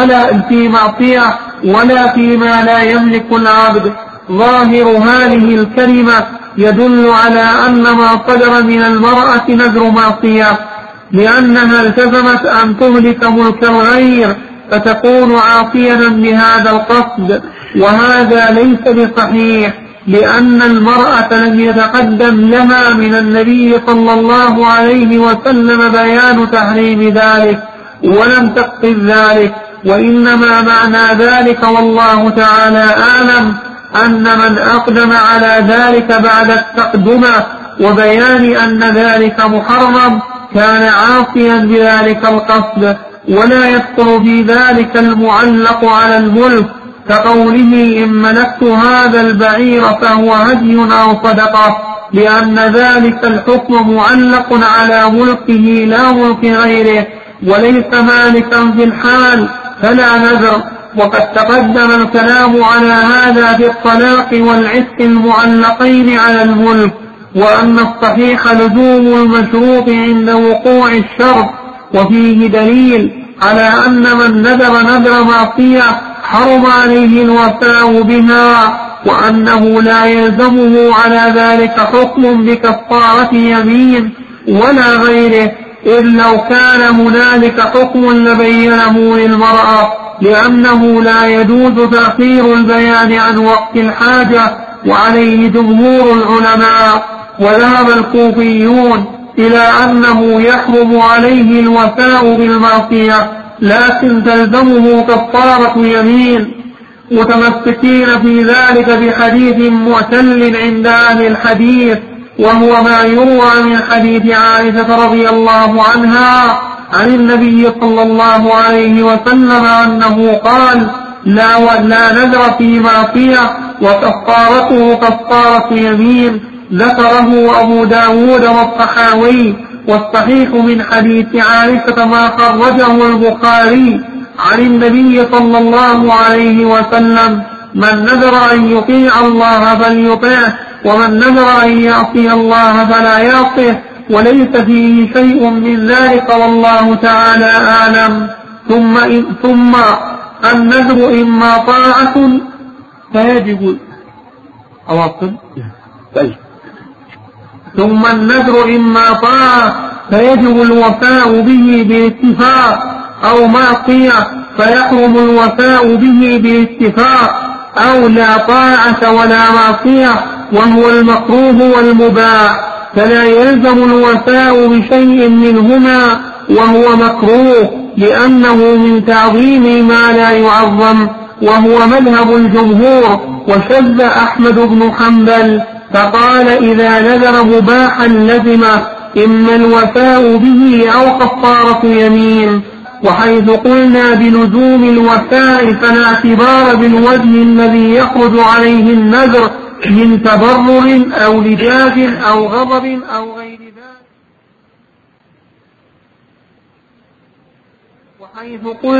ولا فيما لا يملك العبد، ظاهر هذه الكلمة يدل على أن ما صدر من المرأة نذر معصية، لأنها التزمت أن تهلك ملك الغير فتكون عاصيا بهذا القصد، وهذا ليس بصحيح، لأن المرأة لم يتقدم لها من النبي صلى الله عليه وسلم بيان تحريم ذلك ولم تقصد ذلك، وإنما معنى ذلك والله تعالى أعلم أن من أقدم على ذلك بعد التقدمة وبيان أن ذلك محرم كان عاصيا بذلك القصد، ولا يدخل في ذلك المعلق على الملك كقوله إن ملكت هذا البعير فهو هدي أو صدقة، لأن ذلك الحكم معلق على ملكه لا ملك غيره، وليس مالكا في الحال فلا نذر. وقد تقدم الكلام على هذا في الطلاق والعتق المعلقين على الملك، وأن الصحيح لزوم المشروط عند وقوع الشرط. وفيه دليل على أن من نذر معصية حرم عليه الوفاء بها، وأنه لا يلزمه على ذلك حكم بكفارة يمين ولا غيره، إذ لو كان هنالك حكم لبينه للمرأة، لأنه لا يجوز تأخير البيان عن وقت الحاجة، وعليه جمهور العلماء. وذهب الكوفيون إلى أنه يحرم عليه الوفاء بالمعصية، لكن تلزمه كفارة يمين، متمسكين في ذلك بحديث معتل عند أهل الحديث، وهو ما يروى من حديث عائشة رضي الله عنها عن النبي صلى الله عليه وسلم أنه قال لا نذر في معصية وكفارته كفارة يمين، ذكره أبو داود والطحاوي. والصحيح من حديث عائشة ما خرجه البخاري عن النبي صلى الله عليه وسلم من نذر أن يطيع الله فليطيعه ومن نذر أن يعصي الله فلا يعصيه وليس فيه شيء من ذلك والله تعالى أعلم. ثم النذر إما طاعة فيجب ثم النذر إما طاعة فيجب الوفاء به باتفاق أو معصية فيحرم الوفاء به باتفاق أو لا طاعة ولا معصية وهو المكروه والمباح فلا يلزم الوفاء بشيء منهما وهو مكروه لأنه من تعظيم ما لا يعظم وهو مذهب الجمهور. وشذ أحمد بن حنبل فقال إذا نذر مباحا لزمه إما الوفاء به أو كفارة يمين. وحيث قلنا بلزوم الوفاء فلا اعتبار بالوجه الذي يخرج عليه النذر من تبرر أو لجاج أو غضب أو غير ذلك. وحيث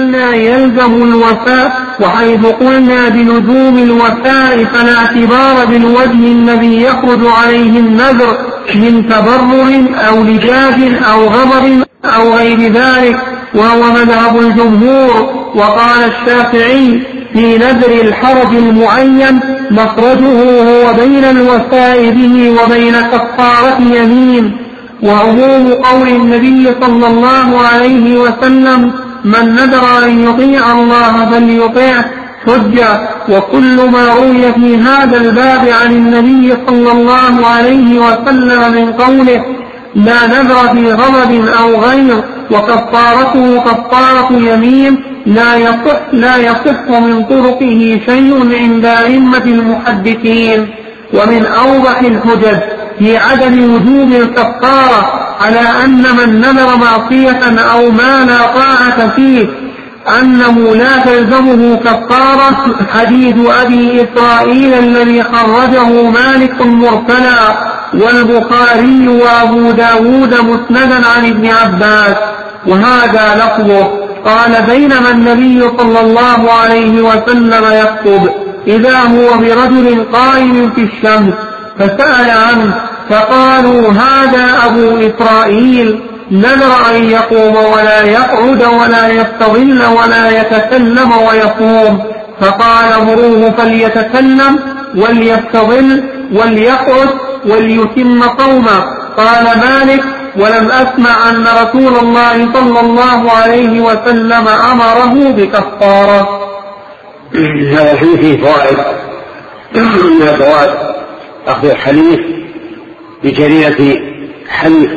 قلنا بلزوم الوفاء فلا اعتبار بالوجه الذي يخرج عليه النذر من تبرر أو لجاج أو غضب أو غير ذلك وهو مذهب الجمهور. وقال الشافعي في نذر الحرج المعين مخرجه هو بين الوفاء به وبين كفارة يمين. وعموم قول النبي صلى الله عليه وسلم من نذر أن يطيع الله فليطيعه حجة. وكل ما روي في هذا الباب عن النبي صلى الله عليه وسلم من قوله لا نذر في غضب أو غير وكفارته كفارة يمين لا يصح من طرقه شيء عند أئمة المحدثين. ومن أوضح الحجج في عدم وجوب الكفارة على أن من نذر معصية أو ما لا طاعة فيه أنه لا تلزمه كفارة حديث أبي إسرائيل الذي خرجه مالك مرسلا والبخاري وأبو داود مسندا عن ابن عباس وهذا لفظه قال بينما النبي صلى الله عليه وسلم يخطب إذا هو برجل قائم في الشمس فسأل عنه فقالوا هذا أبو إسرائيل نذر أن يقوم ولا يقعد ولا يستظل ولا يتكلم ويصوم فقال مروه فليتكلم وليستظل وليقعد وليتم صومه. قال مالك ولم أسمع أن رسول الله صلى الله عليه وسلم أمره بكفارة. هذا فيه فوائد من فوائد أخذ الحليف بجريرة حليف.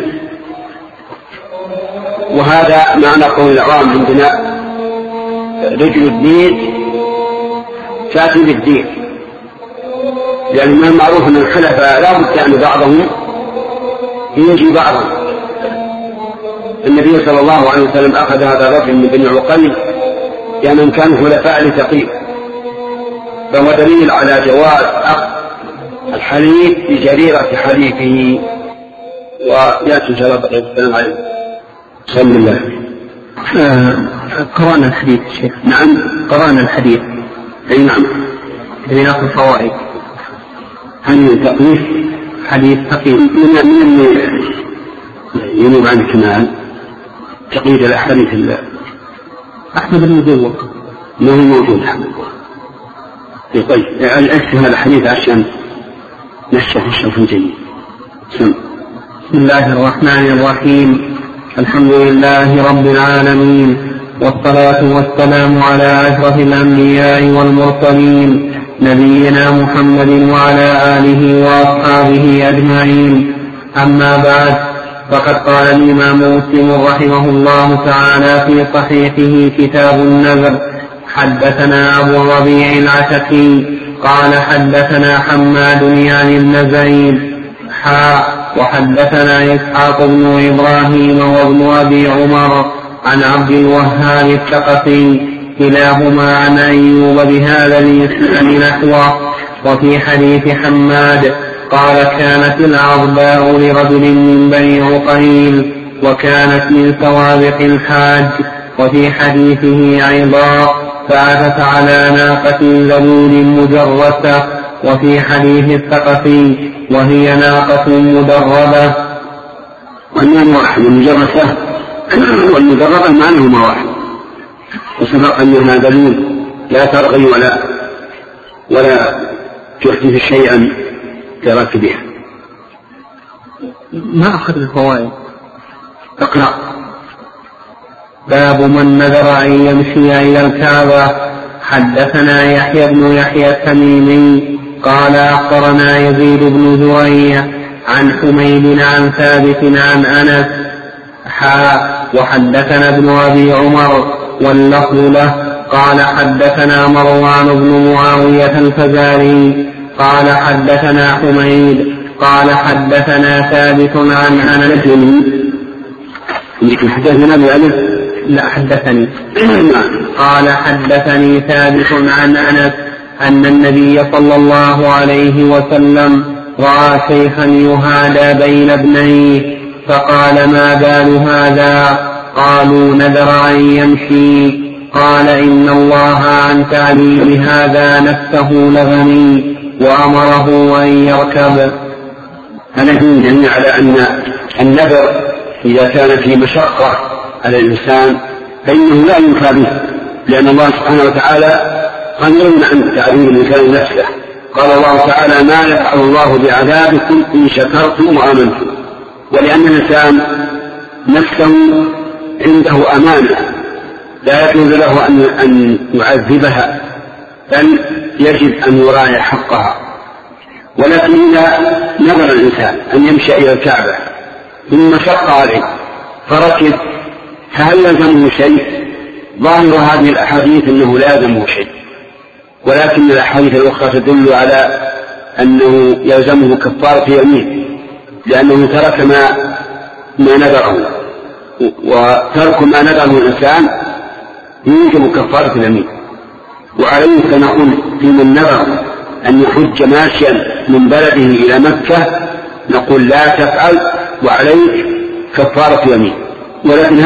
وهذا معنى قول العوام عندنا رجل الدين كاتب الدين لأن من المعروف أن الخلفاء لا بد أن بعضهم ينجي بعضهم. النبي صلى الله عليه وسلم أخذ هذا الرجل من بني عقيل لأنهم كانوا خلفاء لثقيف فهو دليل على جواز أخذ الحليف بجريرة حليفه. ويأتي إن شاء الله بقية السلام عليكم. بسم الله. قرأنا الحديث الشيخ. نعم قرأنا الحديث. أي نعم. بناء الفوائد. هل تقييد حديث ثقيل من ينوب عن الكمال تقييد الأحاديث أحمد بن زوق ما هو موجود أحمد. طيب أكتب هذا الحديث عشان نشرح الشرح الجيد. بسم الله الرحمن الرحيم. الحمد لله رب العالمين والصلاة والسلام على أشرف الأنبياء والمرسلين نبينا محمد وعلى آله وأصحابه أجمعين. أما بعد فقد قال الإمام مسلم رحمه الله تعالى في صحيحه كتاب النذر حدثنا أبو الربيع العتكي قال حدثنا حماد يعني النزعي وحدثنا إسحاق بن إبراهيم وابن أبي عمر عن عبد الوهاب الثقفي كلاهما عن أيوب بهذا الإسناد نحوه. وفي حديث حماد قال كانت العرباء لرجل من بني عقيل وكانت من سوابق الحاج. وفي حديثه أيضا فأتت على ناقة ذلول مجرسة وفي حديث الثقفي وهي ناقة مدربة. والنام واحد المجرسة والمدربة معناهما واحد، وسبق أنها دليل لا ترغي ولا تحدث شيئا كراكبها. ما أخذ الفوائد. اقرأ. باب من نذر أن يمشي إلى الكعبة. حدثنا يحيى بن يحيى التميمي قال أخبرنا يزيد بن زريع عن حميد عن ثابت عن أنس وحدثنا ابن أبي عمر واللفظ له قال حدثنا مروان بن معاوية الفزاري قال حدثنا حميد قال حدثنا ثابت عن أنس. حدثنا بألف؟ لا حدثني. قال حدثني ثابت عن أنس أن النبي صلى الله عليه وسلم رأى شيخا يهادى بين ابنيه فقال ما بال هذا؟ قالوا نذر أن يمشي. قال إن الله عن تعليم هذا نفسه لغني وأمره أن يركب. هذا يدل على أن النذر إذا كان في مشقة على الإنسان فإنه لا ينفع به، لأن الله سبحانه وتعالى غني عن تعليم الإنسان نفسه. قال الله تعالى ما يفعل الله بعذابكم إن شكرتم وآمنتم. ولأن الإنسان نفسه عنده أمانة لا يجوز له أن يعذبها، بل يجب أن يراعي حقها. ولكن إذا نذر الإنسان أن يمشي إلى الكعبة ثم شق عليه فركب فهل يلزمه شيء؟ ظاهر هذه الأحاديث أنه لا يلزمه شيء، ولكن الأحاديث الأخرى تدل على أنه يلزمه كفارة يمين، لأنه ترك ما نذره، وترك ما نذره الإنسان يوجب كفارة اليمين. وعليه فنقول في من نذر أن يحج ماشيا من بلده إلى مكة نقول لا تفعل وعليك كفارة يمين. ولكن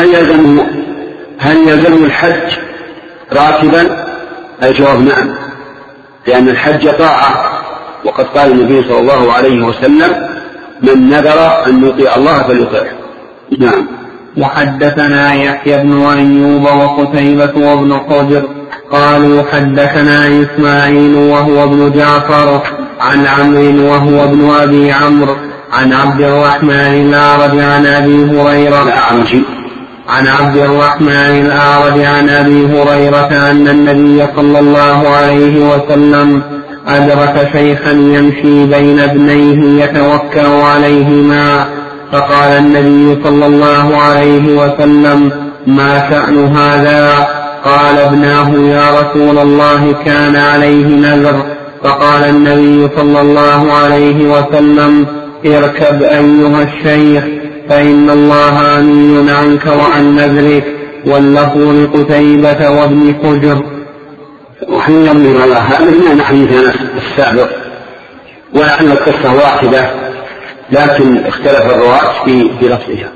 هل يلزمه الحج راكبا؟ الجواب نعم، لأن الحج طاعة، وقد قال النبي صلى الله عليه وسلم من نذر أن يطيع الله فليطيعه. نعم. وحدثنا يحيى بن أيوب وقتيبة وابن حجر قالوا حدثنا إسماعيل وهو ابن جعفر عن عمرو وهو ابن أبي عمرو عن عبد الرحمن الأعرج عن أبي هريرة عن عبد الرحمن الأعرج عن أبي هريرة أن النبي صلى الله عليه وسلم أدرك شيخا يمشي بين ابنيه يتوكأ عليهما، فقال النبي صلى الله عليه وسلم ما شأن هذا؟ قال ابناه يا رسول الله كان عليه نذر. فقال النبي صلى الله عليه وسلم اركب أيها الشيخ فإن الله أمين عنك وعن نذرك. واللفظ لقتيبة وابن حجر. وحين يرمي الله هذا من نحن السابق، ونحن القصة واحدة لكن اختلف الرواة في لفظها.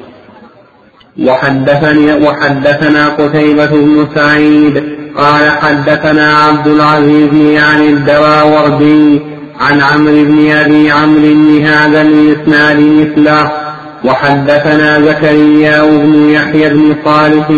وحدثنا قتيبة بن سعيد قال حدثنا عبد العزيز عن الدراوردي عن عمرو بن أبي عمرو بهذا الإسناد مثله. وحدثنا زكريا بن يحيى بن صالح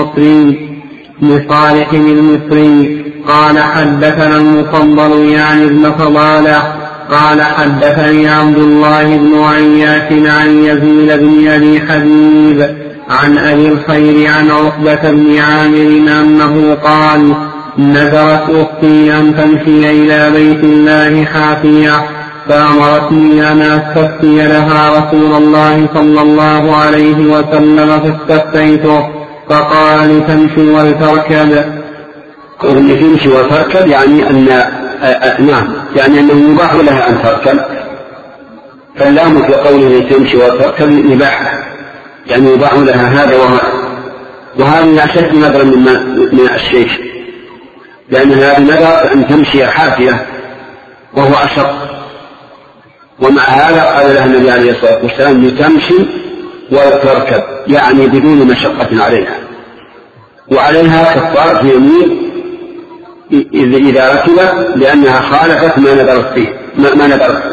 المصري قال حدثنا المفضل يعني ابن فضالة قال حدثني عبد الله بن عياش عن يزيد بن أبي حبيب عن أبي الخير عن عقبة بن عامر أنه قال نذرت أختي أن تمشي إلى بيت الله حافية فأمرتني أن أستفتي لها رسول الله صلى الله عليه وسلم فاستفتيته فقال لتمشي ولتركب. قول تمشي وتركب يعني يعني أنه يباح لها أن تركب، فاللام في قوله تمشي وتركب إباحة، يعني يباح لها هذا وهذا أشد نذرا من الشيخ، لأن هذا نذر أن تمشي حافية وهو أشق. ومع هذا قال لها النبي عليه الصلاة والسلام لتمشي وتركب، يعني بدون مشقة عليها، وعليها كفارة يمين إذا ركب لأنها خالفت ما نذرت فيه ما نذرت.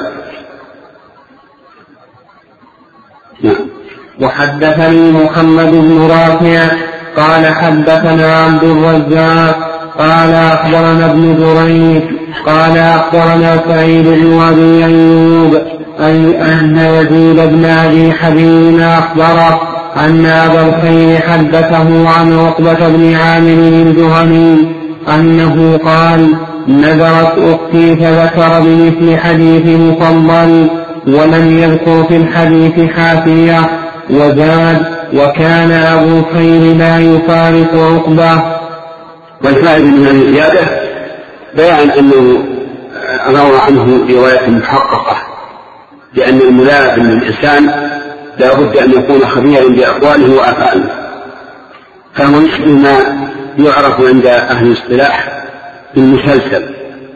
وحدثني محمد بن رافع قال حدثنا عبد الرزاق قال أخبرنا ابن دريد قال أخبرنا سعيد بن أبي أيوب أن يزيد بن أبي حبيب أخبره أن أبا الخير حدثه عن عقبة بن عامر الجهني أنه قال نذرت أختي فذكر بمثل حديث مفضل ولم يذكر في الحديث حافية وزاد وكان أبو الخير لا يفارق عقبة. والفائدة من الزيادة بيان أنه روى عنه رواية محققة لأن الملازم للإنسان لا بد أن يكون خبيرا بأقواله وأفعاله، فهو يشبه ما يعرف عند أهل الاصطلاح بالمسلسل،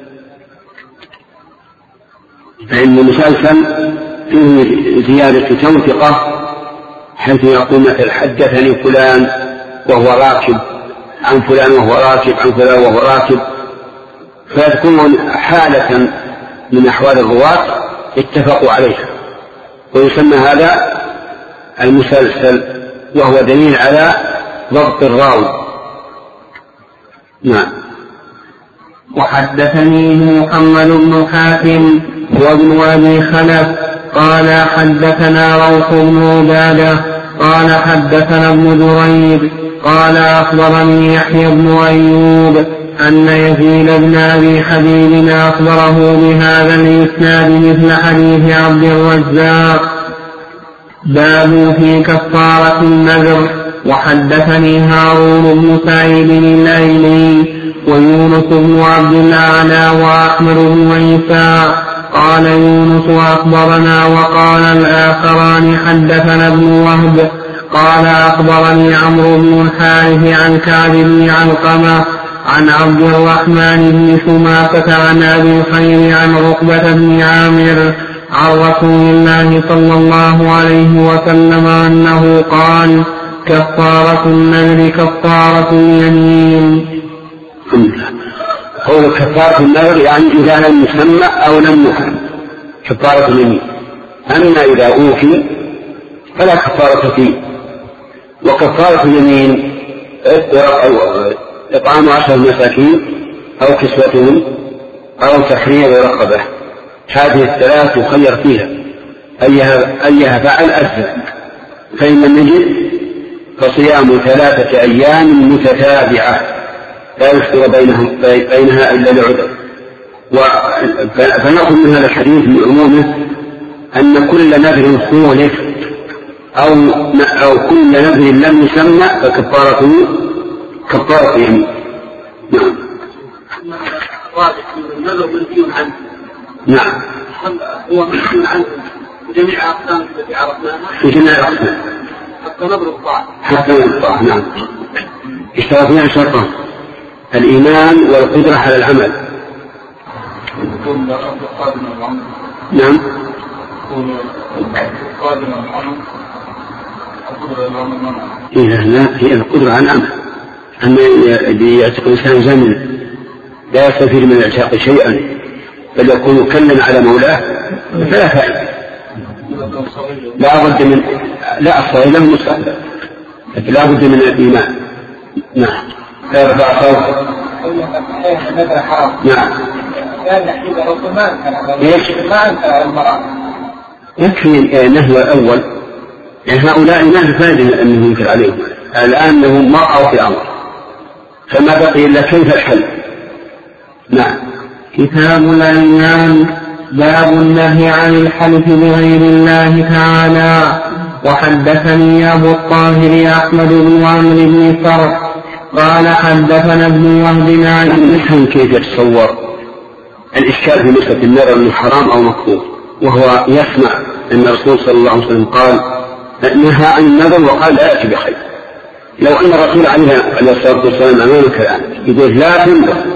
فإن المسلسل فيه زيادة توثقة حيث يقول مثل حدثني فلان وهو راكب عن فلان وهو راكب عن فلان وهو راكب، فيكون حالة من أحوال الرواة اتفقوا عليها، ويسمى هذا المسلسل وهو دليل على ضبط الراوي. نعم. وحدثني محمد بن حاتم وابن أبي خلف قال حدثنا روح بن عبادة قال حدثنا ابن دريد قال أخبرني يحيى بن أيوب أن يزيد بن أبي حبيب أخبره بهذا الإسناد مثل حديث عبد الرزاق. باب في كفارة النذر. وحدثني هارون بن سعيد الأيلي ويونس بن عبد الأعلى وأحمد بن عيسى قال يونس أخبرنا وقال الآخران حدثنا ابن وهب قال أخبرني عمرو بن الحارث عن كعب بن علقمة عن عبد الرحمن بن شماسة عن أبي الخير عن عقبة بن عامر عن رسول الله صلى الله عليه وسلم أنه قال كفارة النذر كفارة اليمين. قول كفارة النذر يعني إذا لم يسمى أو لم يفهم كفارة اليمين، أما إذا أوفي فلا كفارة فيه. وكفارة اليمين إطعام 10 مساكين أو كسوتهم أو تحرير رقبة، هذه الثلاث يخير فيها أيها فعل أجزاء، فإن لم يجد فصيام 3 أيام متتابعة لا يفطر بينها إلا لعذر. فنأخذ من هذا الحديث من عمومه أن كل نذر خولف أو كل نذر لم يسمى فكفارته كفارة يمين. نعم. النذر منفي عنه. نعم. هو منفي عنه جميع أقسام التي عرفناها. في جميع الأقسام. حتى نذر الطاعة. حتى نذر الطاعة. نعم. اشترط فيها شرطان: الإيمان والقدرة على العمل. نعم. لا هي القدرة على العمل. أما يعتق الإنسان زمن لا يستفيد من الإعتاق شيئا بل يكون مكلا على مولاه فلا فائدة. لا بد من الصغير له مستقبل، لكن لا بد من الإيمان. نعم. لا يرفع صوته. نعم. يكفي نهي الأول، يعني هؤلاء ما في فائدة أنه ينكر عليهم، الآن لهم مرأة في أمر، فما بقي إلا كيف الحل. نعم. كتاب الأيمان. باب النهي عن الحلف بغير الله تعالى. وحدثني أبو الطاهر أحمد بن عمرو بن فرح قال حدثنا ابن وهب عن نفهم كيف يتصور الإشكال في مسألة النذر من حرام أو مكروه، وهو يسمع أن الرسول صلى الله عليه وسلم قال نهى عن النذر وقال لا يأتي بخير. لو أن الرسول عليه الصلاة والسلام أمامك الآن يقول لا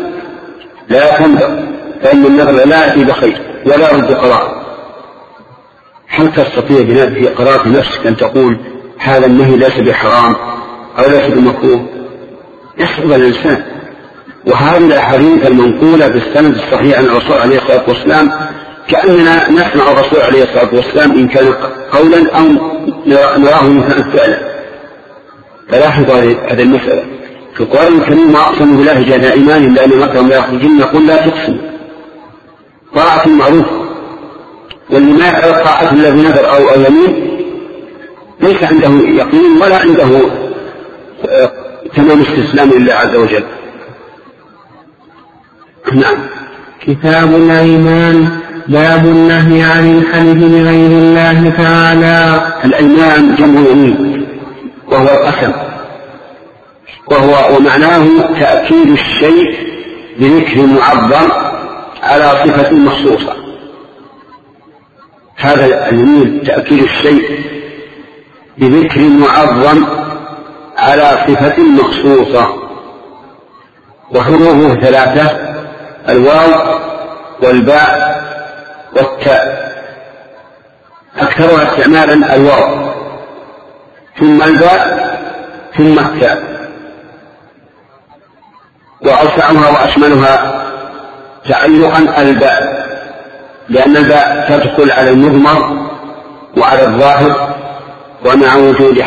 تنذر فإن النذر لا يأتي بخير ولا يرد قرار، هل تستطيع بنفسك قرار نفسك أن تقول هذا النهي ليس بحرام أو ليس بمكروه؟ يصعب الإنسان، وهذه الأحاديث المنقولة بالسند الصحيح عن الرسول عليه الصلاة والسلام كأننا نسمع الرسول عليه الصلاة والسلام إن كان قولا أو نراه إن كان فعلا. فلاحظوا هذه المسألة في القرآن الكريم: ما أقسموا بالله جهد إيمانهم لأن مكرهم لا يخرجون، يقول لا تقسموا، طاعة معروفة. واللي ما يفعل طاعة الذي نذر أو يمين ليس عنده يقين ولا عنده تمام استسلام لله عز وجل. نعم. كتاب الأيمان. باب النهي عن الحلف بغير الله تعالى. الأيمان جمع يمين وهو القسم، ومعناه تأكيد الشيء بذكر معظم على صفة مخصوصة. هذا اليمين تأكيد الشيء بذكر معظم على صفة مخصوصة. وحروفه 3: الواو والباء والتاء، أكثرها استعمالا الواو ثم الباء ثم التاء، وأوسعها وأشملها تعلقا الباء، لأن الباء تدخل على المضمر وعلى الظاهر ومع وجود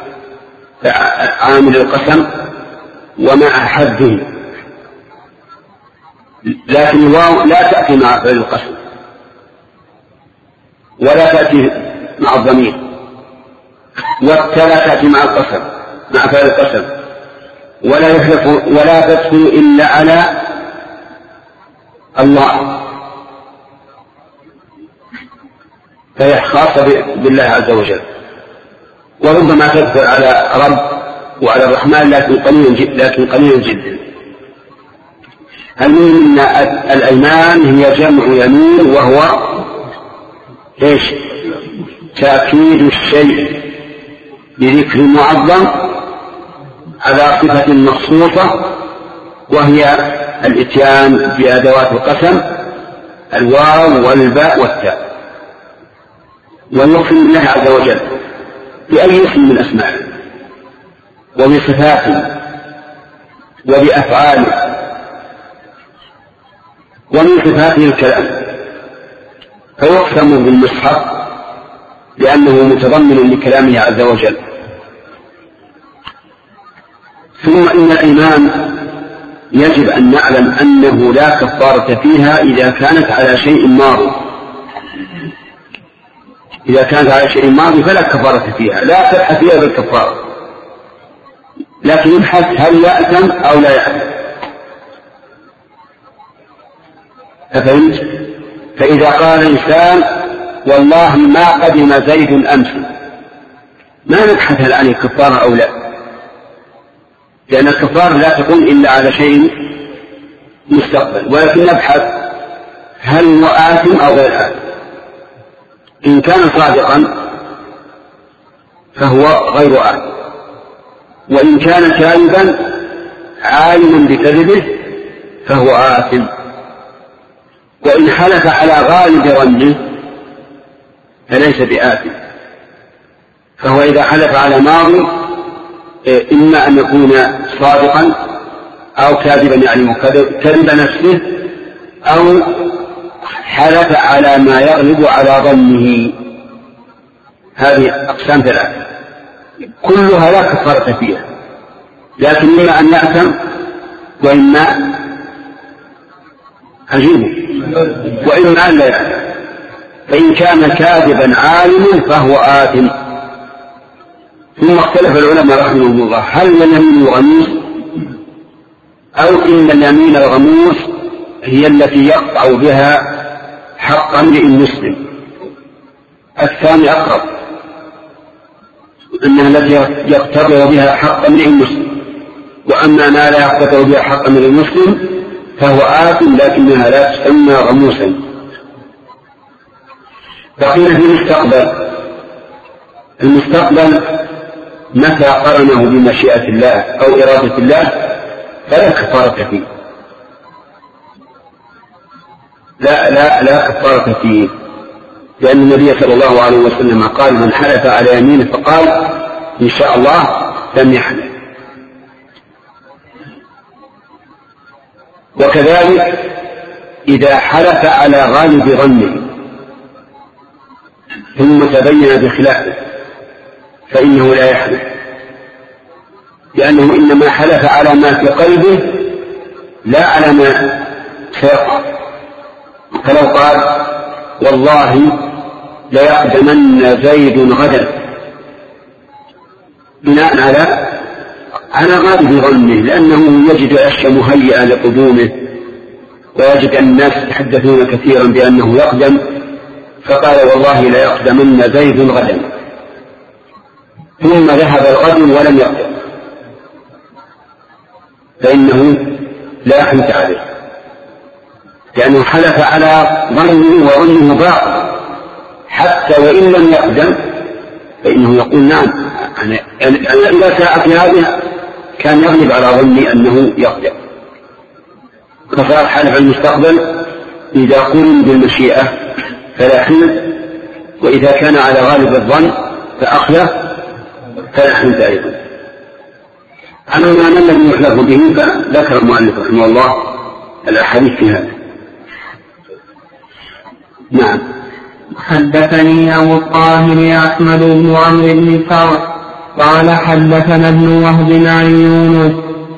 عامل القسم ومع حده، لكن الواو لا تأتي مع فعل القسم ولا تأتي مع الضمير، والتاء لا تأتي مع القسم مع فعل القسم، ولا تدخل إلا على الله، فهي خاصة بالله عز وجل. وربما تدخل على رب وعلى الرحمن لكن قليل جدا. المهم أن الأيمان هي جمع يمين، وهو إيش؟ تأكيد الشيء بذكر معظم على صفة مخصوصة، وهي الإتيان بأدوات القسم الواو والباء والتاء، ويقسم بالله عز وجل بأي اسم من أسمائه وبصفاته وبأفعاله، ومن صفاته الكلام، فيقسم بالمصحف لأنه متضمن لكلامه عز وجل. ثم إن الإيمان يجب أن نعلم أنه لا كفارة فيها إذا كانت على شيء ماضي. إذا كانت على شيء ماضي فلا كفارة فيها، لا تبحث فيها بالكفارة، لكن يبحث هل يأثم أو لا يأثم. ففهمت؟ فإذا قال الإنسان والله ما قدم زيد أمس، ما نبحث هل عن الكفارة أو لا، لأن الكفارة لا تكون إلا على شيء مستقبل، ولكن نبحث هل هو آثم أو غير آثم. إن كان صادقا فهو غير آثم، وإن كان كاذبا عالما بكذبه فهو آثم. وإن حلف على غالب ظنه فليس بآثم، فهو إذا حلف على ماضي إما أن يكون صادقا أو كاذبا يعني كذب نفسه، أو حلف على ما يغلب على ظنه. هذه أقسام 3 كلها لا كفارة فيها، لكن إما أن يأثم وإما عجيب وإما أن لا يأثم. فإن كان كاذبا عالما فهو آثم. ثم اختلف العلماء رحمهم الله هل اليمين الغموس أو إن اليمين الغموس هي التي يقطع بها حق امرئ مسلم. الثاني أقرب، أنها التي يقتطع بها حق امرئ مسلم، وأما ما لا يقتطع بها حق امرئ مسلم فهو آثم، لكنها لا تسمى غموسا. بقينا في المستقبل متى قرنه بمشيئة الله أو إرادة الله فلا كفارة فيه، لا كفارة فيه، لأن النبي صلى الله عليه وسلم قال من حلف على يمينه فقال إن شاء الله لم يحلف. وكذلك إذا حلف على غالب ظنه ثم تبين بخلافه فإنه لا يحلف، لأنه إنما حلف على ما في قلبه لا على ما سيقع. فلو قال والله ليقدمن زيد غدا بناء على غالب ظنه، لأنه يجد الأشياء مهيئة لقدومه ويجد الناس يتحدثون كثيرا بأنه يقدم، فقال والله ليقدمن زيد غدا، ثم ذهب الغد ولم يقدم، فإنه لا يحنث عليه، لأنه حلف على ظنه وظنه باطل، حتى وإن لم يقدم فإنه يقول نعم أنا إذا ساءت هذه كان يغلب على ظني أنه يقدم. كفار حلف المستقبل إذا قرن بالمشيئة فلا حنث، وإذا كان على غالب الظن فأخلف فلا حنث أيضا. أما ما الذي يحلف به فذكر المؤلف رحمه الله الأحاديث في هذا. نعم. حدثني أبو الطاهر أحمد بن عمرو بن فرح قال حدثنا ابن وهب عن يونس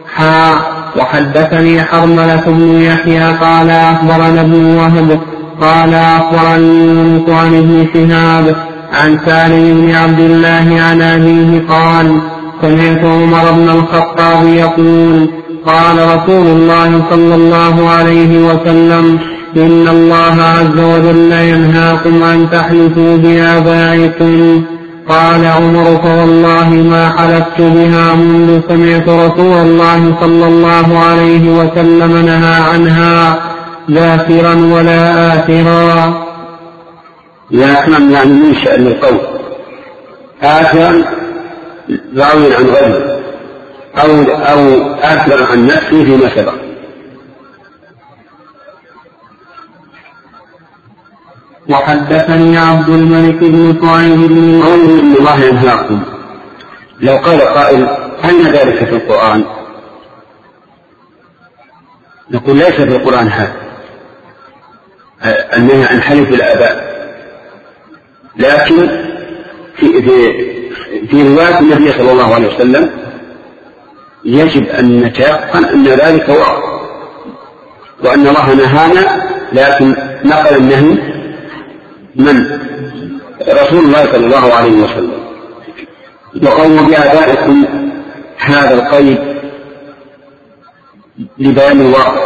وحدثني حرملة بن يحيى قال أخبرنا ابن وهب قال أخبرني يونس عن ابن شهاب عن سالم بن عبد الله عن أبيه قال سمعت عمر بن الخطاب يقول قال رسول الله صلى الله عليه وسلم إن الله عز وجل ينهاكم أن تحلفوا بآبائكم. قال عمر فوالله ما حلفت بها منذ سمعت رسول الله صلى الله عليه وسلم نهى عنها ذاكرا ولا آثرا. ذاكرا يعني من شأن القول، آثرا راوي عن غيره أو آثرا عن نفسه فيما سبق. وحدثني عبد الملك بن سعيد بن قوله إن الله ينهاكم، لو قال قائل أين ذلك في القرآن؟ نقول ليس في القرآن هذا النهي عن حلف الآباء، لكن في رواية النبي صلى الله عليه وسلم يجب أن نتيقن أن ذلك واقع وأن الله نهانا، لكن نقل النهي من رسول الله صلى الله عليه وسلم. وقوم بآبائكم هذا القيد لبيان الواقع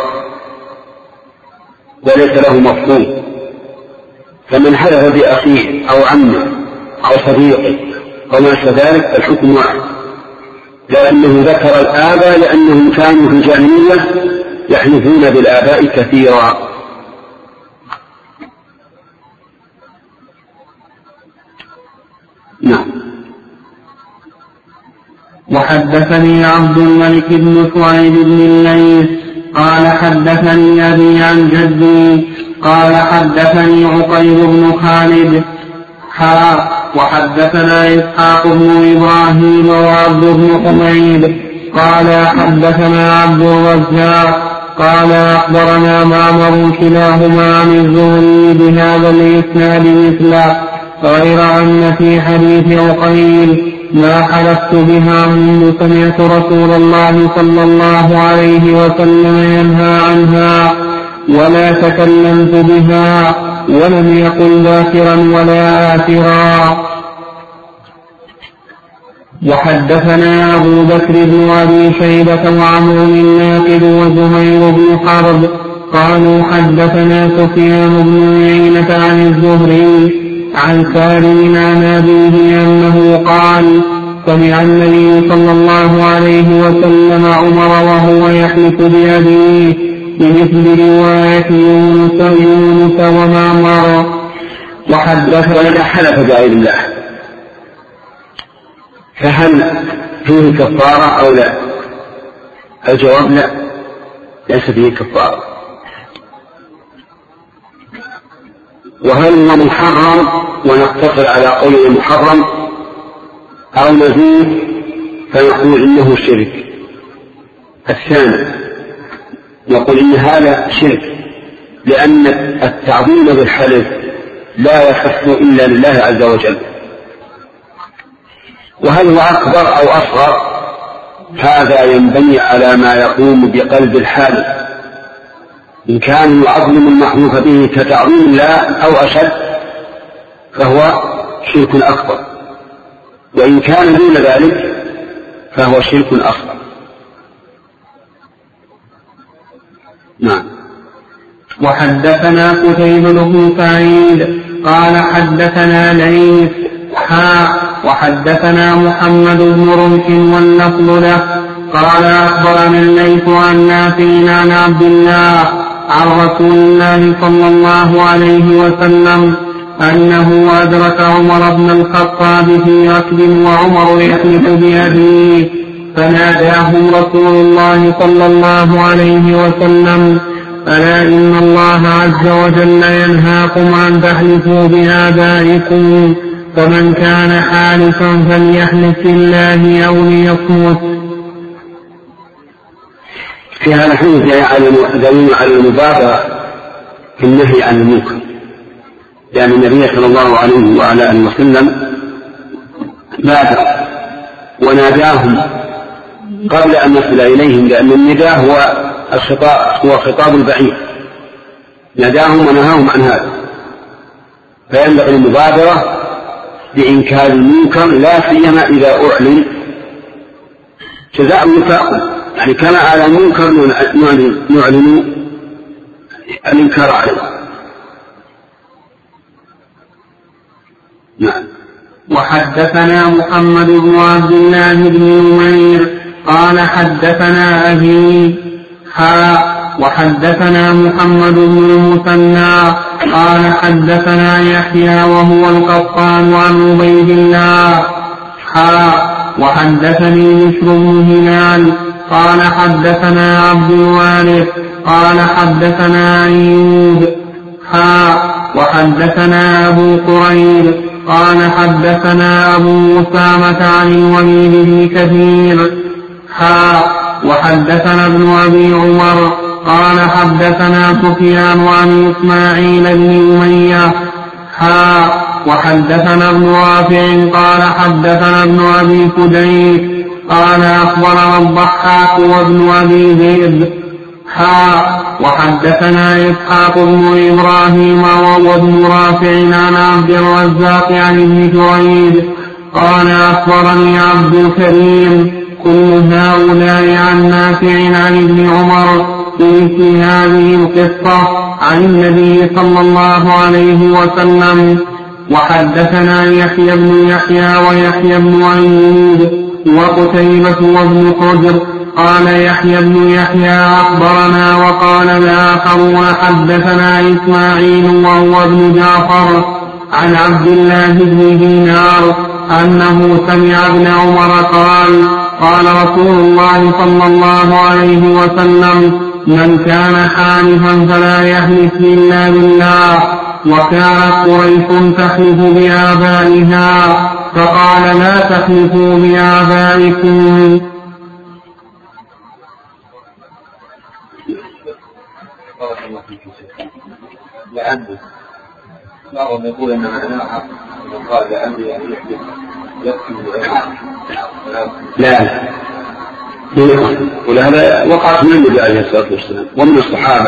وليس له مفهوم، فمن حلف بأخيه أو عمه أو صديقه أو ما شابه ذلك فالحكم واحد، لأنه ذكر الآباء لأنهم كانوا في الجاهلية يحلفون بالآباء كثيرا. نعم. وحدثني عبد الملك بن سعيد بن الليث قال حدثني أبي عن جدي قال حدثني عقيل بن خالد وحدثنا إسحاق بن إبراهيم وعبد بن حميد قال حدثنا عبد الرزاق قال أخبرنا معمر كلاهما عن الزهري بهذا الإسناد مثله، غير أن في حديث عقيل ما حلفت بها منذ سمعت رسول الله صلى الله عليه وسلم ينهى عنها ولا تكلمت بها، ولم يقل ذاكرا ولا آثرا. وحدثنا أبو بكر بن أبي شيبة وعمرو الناقد وزهير بن حرب قالوا حدثنا سفيان بن عيينة عن الزهري عن سالم عن أبيه أنه قال سمع النبي صلى الله عليه وسلم عمر وهو يحلف بأبيه بمثل رواية يونس ومعمر. وإذا حلف بغير الله فهل فيه كفارة أو لا؟ الجواب لا، ليس فيه كفارة. وهل هو محرم ونقتصر على قوله محرم أو نزيد فنقول إنه شرك؟ الثاني نقول إن هذا شرك، لأن التعظيم بالحلف لا يصح إلا لله عز وجل. وهل هو أكبر أو أصغر؟ هذا ينبني على ما يقوم بقلب الحالف. إن كان يعظم المحلوف به كتعظيم الله أو أشد فهو شرك أكبر، وإن كان دون ذلك فهو شرك أصغر. نعم. وحدثنا قتيبة بن سعيد قال حدثنا ليث وحدثنا محمد بن رمح واللفظ له قال أخبرنا الليث عن نافع عن عبد الله عن رسول الله صلى الله عليه وسلم أنه أدرك عمر بن الخطاب في ركب وعمر يحلف بأبيه، فناداهم رسول الله صلى الله عليه وسلم: ألا إن الله عز وجل ينهاكم أن تحلفوا بآبائكم، فمن كان حالفا فليحلف بالله أو ليصمت. في هذا الحديث دليل على المبادرة في النهي عن المنكر، لأن النبي صلى الله عليه وعلى آله وسلم بادر وناداهم قبل أن يصل إليهم، لأن النداء هو خطاب البعيد، ناداهم ونهاهم عن هذا، فينبغي المبادرة بإنكار المنكر، لا سيما إذا أعلن جزاء وفاق، يعني كما على المنكر نعلن الإنكار عليه. نعم. وحدثنا محمد بن عبد الله بن نمير قال حدثنا أبي وحدثنا محمد بن المثنى قال حدثنا يحيى وهو القطان عن عبيد الله وحدثني بشر بن هلال قال حدثنا عبد الوارث قال حدثنا أيوب وحدثنا أبو قريب قال حدثنا أبو أسامة عن الوليد بن كثير وحدثنا ابن أبي عمر قال حدثنا سفيان عن إسماعيل بن أمية وحدثنا ابن رافع قال حدثنا ابن أبي فديك قال أخبرنا الضحاك وابن أبي ذئب وحدثنا إسحاق بن إبراهيم وهو ابن رافع عن عبد الرزاق عن ابن جريج قال أخبرني عبد الكريم كل هؤلاء عن نافع عن ابن عمر في هذه القصة عن النبي صلى الله عليه وسلم. وحدثنا يحيى بن يحيى ويحيى بن أيوب وقتيبة وابن حجر قال يحيى بن يحيى أخبرنا وقال الآخر حدثنا إسماعيل وهو ابن جعفر عن عبد الله بن دينار أنه سمع ابن عمر قال رسول الله صلى الله عليه وسلم: من كان حالفا فلا يحلف إلا بالله. وكانت قريش تحلف بآبائها فقال: لا تحلفوا بآبائكم. لأنه بعضهم يقول أن معناها قال لأنه يحلف يكفي لا، ولهذا وقعت من النبي عليه الصلاة والسلام ومن الصحابة.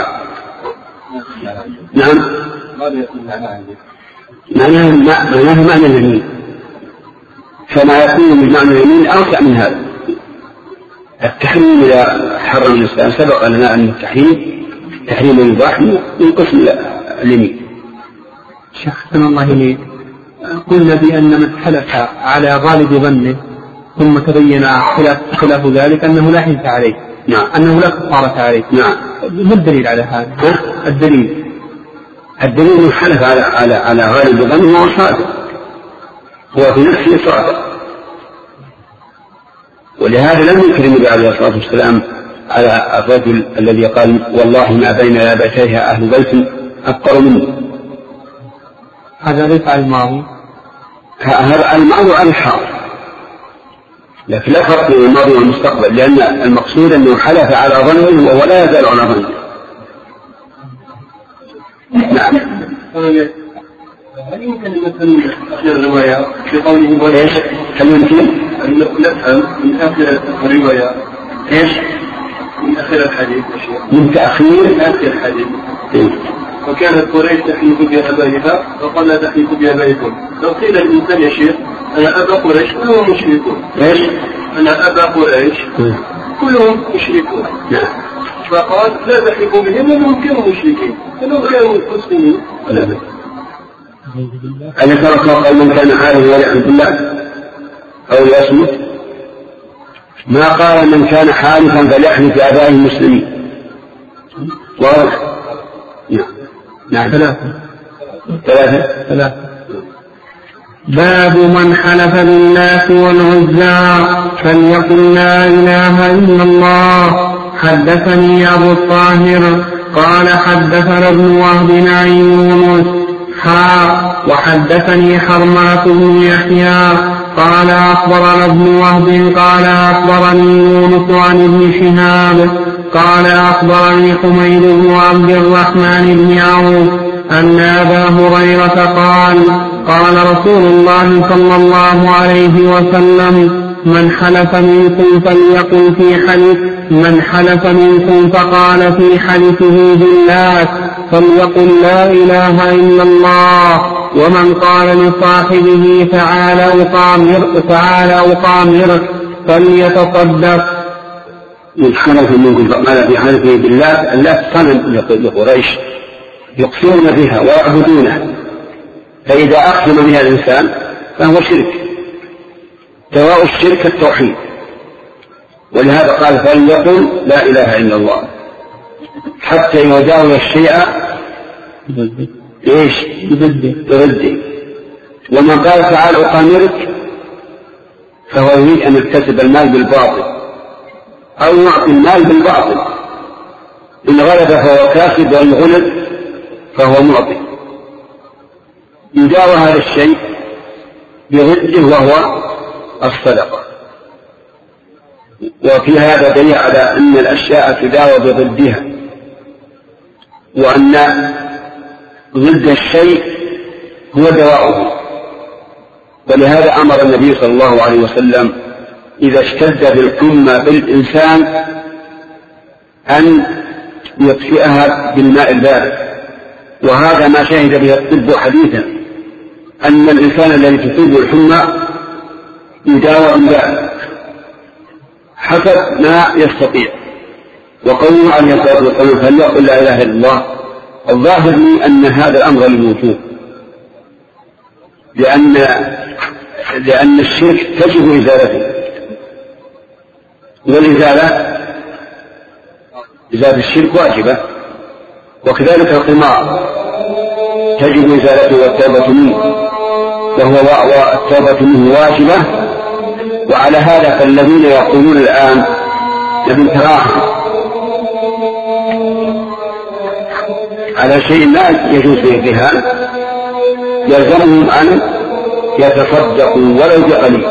نعم. ماذا يكون معناها؟ معناها معنى اليمين، فما يكون بمعنى اليمين أوسع من هذا. التحريم إذا حرم الإسلام سبق لنا أن تحريم المباح من قسم اليمين. شيخ حسن الله إليك، قلنا بأن من حلف على غالب ظنه ثم تبين خلاف ذلك أنه لا حنث عليه. نعم. أنه لا كفارة عليه. نعم. ما الدليل على هذا؟ الدليل حلف على غالب ظنه هو صادق، هو في نفسه صادق، ولهذا لم يكرم النبي عليه الصلاة والسلام على الرجل الذي قال: والله ما بين لابتيها أهل بيت أفقر منه. هذا ليس على الماضي، هذا الماضي على الحاضر. لكن لا فرق بين الماضي والمستقبل، لأن المقصود أنه حلف على ظنه وهو لا يزال على ظنه. نعم. هل يمكن مثلا آخر الرواية بقوله إيش؟ هل يمكن أن نفهم من آخر الرواية إيش؟ من آخر الحديث من تأخير آخر الحديث إيه؟ وكانت قريش تحلف بآبائها وقال لا تحلفوا بآبائكم. لو قيل الإنسان يا شيخ أنا أبا قريش كلهم مشركون. إيش؟ أنا أبا قريش كلهم مشركون. فقال لا تحلفوا بهم لأنهم كانوا مشركين، لأنهم كانوا مسلمين ولا بأس. أن يترك قول من كان حالفا وليحلف بالله أو ليصمت، ما قال من كان حالفا فليحلف بآبائه المسلمين. واضح؟ نعم. ثلاثة. باب من حلف بالله والعزى فليقل لا إله إلا الله. حدثني أبو الطاهر قال حدثنا ابن وهب عن يونس وحدثني حرمات بن يحيى قال أخبرنا ابن وهب قال أخبرني يونس عن ابن شهاب قال أخبرني حميد بن عبد الرحمن بن عوف أن أبا هريرة قال رسول الله صلى الله عليه وسلم من حلف منكم فليقل في حلف من حلف منكم فقال في حلفه بالله فليقل لا إله إلا الله. ومن قال لصاحبه تعالى أقامرك فليتصدق. من حلف منكم فقال في حلفه بالله، الله صنم لقريش يقسمون بها ويعبدونه، فإذا أقسم بها الإنسان فهو شرك. دواء الشرك التوحيد، ولهذا قال فليقل لا إله إلا الله حتى يجاوز الشيء إيش؟ برده. ومن قال تعال أقامرك فهو يريد أن يكتسب المال بالباطل أو يعطي المال بالباطل، إن غلب فهو كاسب وإن غلب فهو معطي. يداوى هذا الشيء برده وهو الصدقة. وفي هذا دليل على أن الأشياء تداوى بضدها، وأن ضد الشيء هو دواؤه. ولهذا أمر النبي صلى الله عليه وسلم إذا اشتد بالحمى بالإنسان أن يطفئها بالماء البارد. وهذا ما شهد به الطب حديثا، أن الإنسان الذي تصيبه الحمى يداوى بالماء حسب ما يستطيع. وقوله عليه الصلاة والسلام فليقل لا إله إلا الله، الظاهر لي أن هذا الأمر للوجوب، لأن الشرك تجب إزالته، والإزالة إزالة الشرك واجبة. وكذلك القمار تجب إزالته والتوبة منه، والتوبة منه واجبة. وعلى هذا فالذين يقولون الآن نبي تراهن على شيء لا يجوز فيه الرهان يلزمهم أن يتصدقوا ولو بقليل.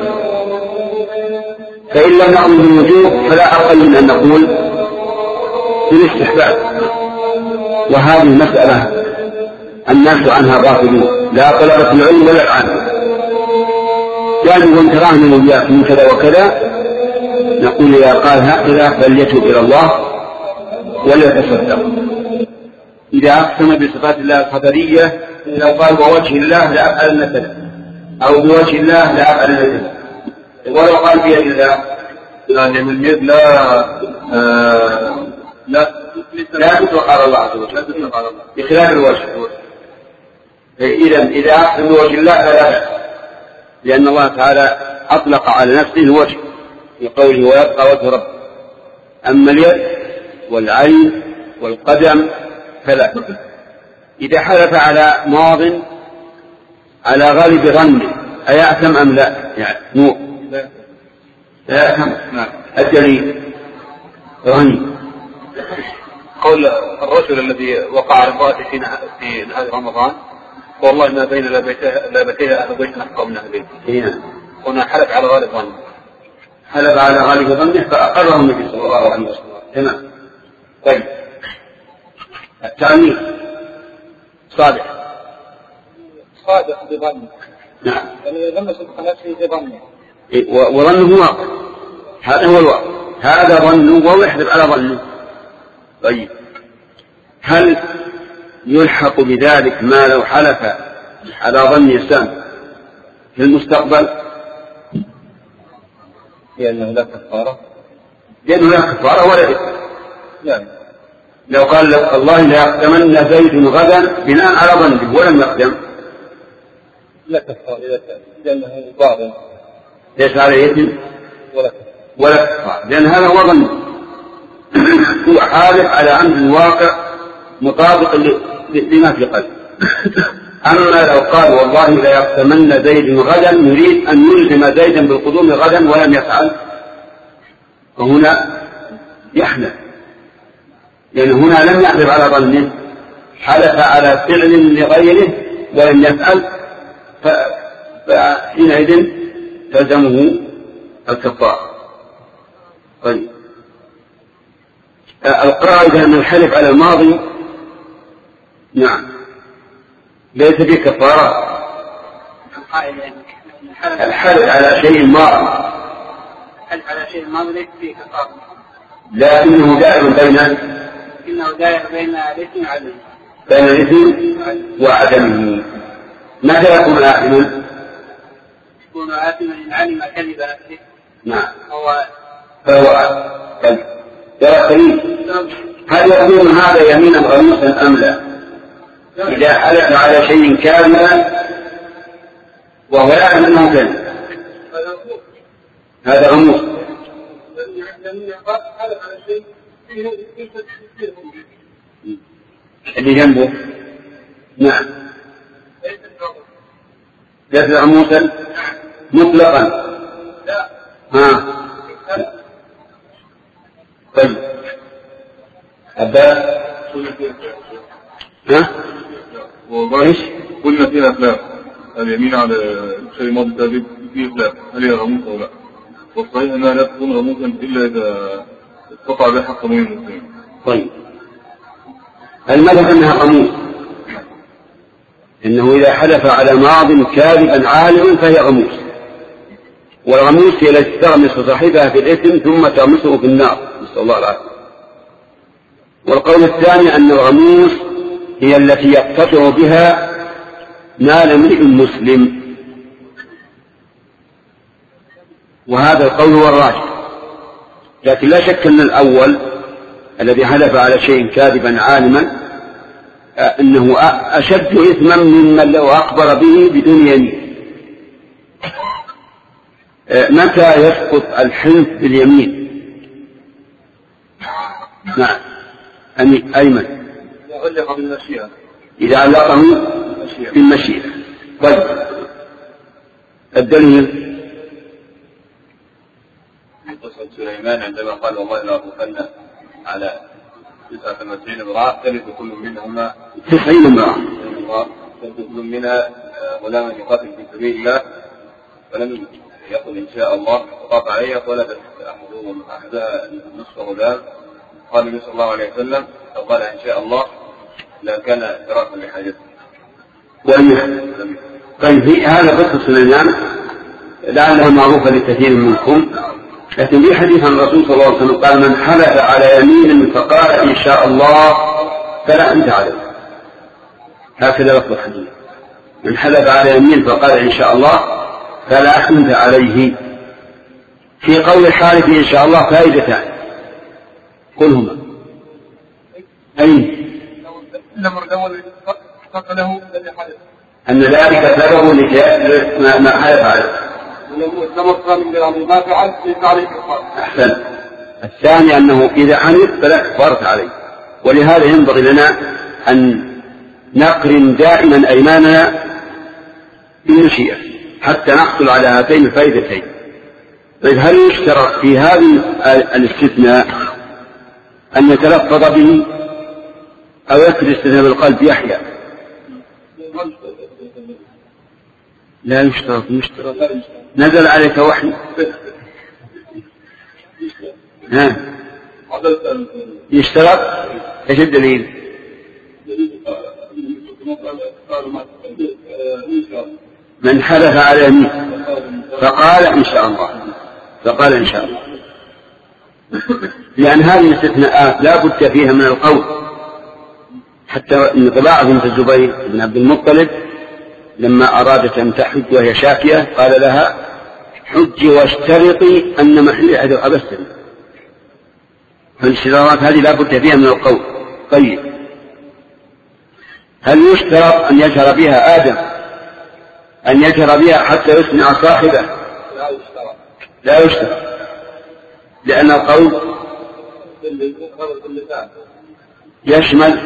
فإن لم نقل بالوجوب فلا أقل من أن نقول بالاستحباب. وهذه مسألة الناس عنها غافلون، لا طلبة العلم ولا العلم. قالوا وان تراهنوا وياك من كذا وكذا، نقول إذا قال هكذا فليتوب إلى الله وليتصدق. إذا أقسم بصفات الله الخبرية، لو قال بوجه الله لأفعلن كذا أو بوجه الله لأفعلن كذا، ولو قال بيد الله يعني من اليد لا تطلق على الله عز وجل بخلاف الوجه. إذا أقسم بوجه الله فلا، لأن الله تعالى أطلق على نفسه الوجه في قوله ويبقى وجه رب. أما اليد والعين والقدم فلا. إذا حلف على ماض على غالب ظنه أيأثم أم لا؟ يعني لا يأثم. الدليل غني قول الرجل الذي وقع رضاته في نهاية رمضان والله ما بين لابتيها أهل بيت أحقى من أهل بيت. هنا حلف على غالب ظنه، حلف على غالب ظنه فأقره النبي صلى الله عليه وسلم. تمام. طيب التعميم صادق بظنه. نعم. يعني ظن صدق نفسه بظنه. وظنه واقع، هذا هو الواقع، هذا ظنه وهو يحلف على ظنه. طيب هل يلحق بذلك ما لو حلف على ظن إنسان في المستقبل؟ لأنه لا كفارة. لأنه لا كفارة ولا إثم. يعني لو قال الله لا يقدمن زيد غدا بناء على ظنه ولم يقدم لا كفارة إذا كان لأنه باطل ليس عليه إثم ولا كفارة، لأن هذا هو ظنه. هو حالف على أمر الواقع مطابق لما في قلبه. أما لو قال والله لا يقدمن زيد غدا يريد أن يلزم زيدا بالقدوم غدا ولم يفعل، فهنا يحلف، لأن هنا لم يحلف على ظنه، حلف على فعل لغيره ولم يفعل، فحينئذ تلزمه الكفارة. طيب القاعدة أن الحلف على الماضي نعم ليس فيه كفارة. الحلف على شيء ماضي الحلف على شيء ماضي ليس فيه كفارة، لكنه دائر بين الإثم بين الإثم وعدمه. متى يكون آثما؟ يكون آثما إن علم كذب نفسه. نعم. فهو هل يكون هذا يمينا غموسا أم لا؟ إذا حلف على شيء كاملا وهو يعلم أنه كذب هذا غموس. اللي جنبه نعم ليس غموسا مطلقا. طيب أبدا ايش؟ قلنا فيها خلاف، اليمين على شيء ماضي كاذب فيه خلاف، هل هي غموسة أو لا؟ والصحيح أنها لا تكون غموسا إلا إذا استطاع بها حق من المسلمين. طيب المذهب أنها غموس، إنه إذا حلف على ماض كاذبا عالما فهي غموس، والغموس هي التي تغمس صاحبها في الإثم ثم تغمسه في النار، نسأل الله العافية. والقول الثاني أن الغموس هي التي يقتطع بها مال امرئ مسلم، وهذا القول هو الراجح. لكن لا شك أن الأول الذي حلف على شيء كاذبا عالما أنه أشد إثما ممن لو أخبر به بدون يمين. متى يسقط الحنث باليمين؟ نعم أيمن إذا علقه بالمشيئة. طيب الدليل قصة سليمان عندما قال والله لا أطلقن على 99 امرأة تلد كل منهما 90 امرأة تلد كل منها غلاما يقاتل في سبيل الله، فلم يقل إن شاء الله فقاط عليها ولدت أحدها نصف غلام. قال النبي صلى الله عليه وسلم لو قال إن شاء الله لكان دراسا لحاجته. طيب في هذا قصة سليمان لعلها معروفة لكثير منكم، لكن في حديث عن الرسول صلى الله عليه وسلم قال من حلف على يمين فقال إن شاء الله فلا أنت عليه، هكذا لفظ الحديث، من حلف على يمين فقال إن شاء الله فلا أنت عليه. في قول الحالف إن شاء الله فائدتان، قل هما. أين؟ أن ذلك سبب ما حلف عليه. أحسن. الثاني أنه إذا حلف فلا كفارة عليه، ولهذا ينبغي لنا أن نقرن دائما أيماننا بالمشيئة حتى نحصل على هاتين الفائدتين. طيب هل يشترط في هذه الاستثناء أن يتلفظ به أو يكتب الاستثناء بالقلب يحيى؟ لا يشترط. نزل عليك وحي ها يشترط. ايش الدليل؟ من حلف على يمين فقال إن شاء الله، لأن هذه الاستثناءات لا بد فيها من القول. حتى إن طباعة بنت الزبير بن عبد المطلب لما أرادت أن تحج وهي شاكية قال لها حجي واشترطي أن محل أحد أبسل. فالاشتراطات هذه لا بد فيها من القول. طيب، هل يشترط أن يجهر بها آدم، أن يجهر بها حتى يسمع صاحبه؟ لا يشترط، لأن القول يشمل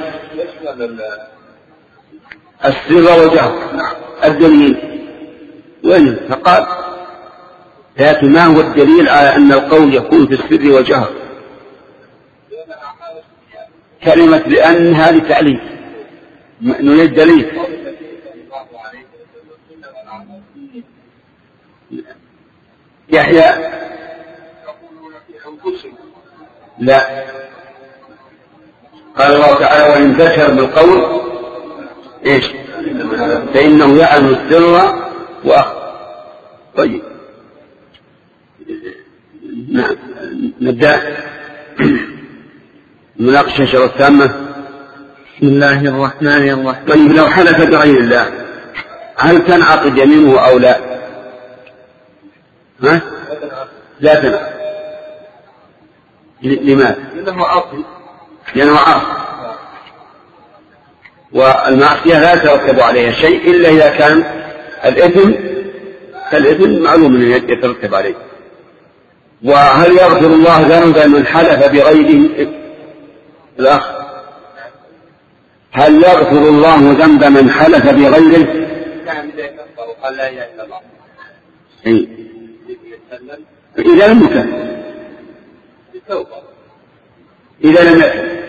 السر والجهر. الدليل وين؟ فقال لكن ما هو الدليل على أن القول يكون في السر والجهر؟ كلمة لأن هذه تعليل، نريد دليل. يحيى لا، قال الله تعالى وإن ذكر بالقول إيش فإنه يعلم السر وأخفى. طيب نعم، نبدأ مناقشة الشرط التامة. بسم الله الرحمن الرحيم. طيب، لو حلف بغير الله هل تنعقد يمينه أو لا؟ ها؟ لا تنعقد. لماذا؟ لأنه عاصي، والمعصية لا يترتب عليها شيء إلا إذا كان الإثم معلوم أن يترتب عليه. وهل يغفر الله ذنبا من حلف بغيره؟ الأخ، هل يغفر الله ذنب من حلف بغيره؟ قال لا إله إلا الله. إذا لم يكن، إذا لم يكن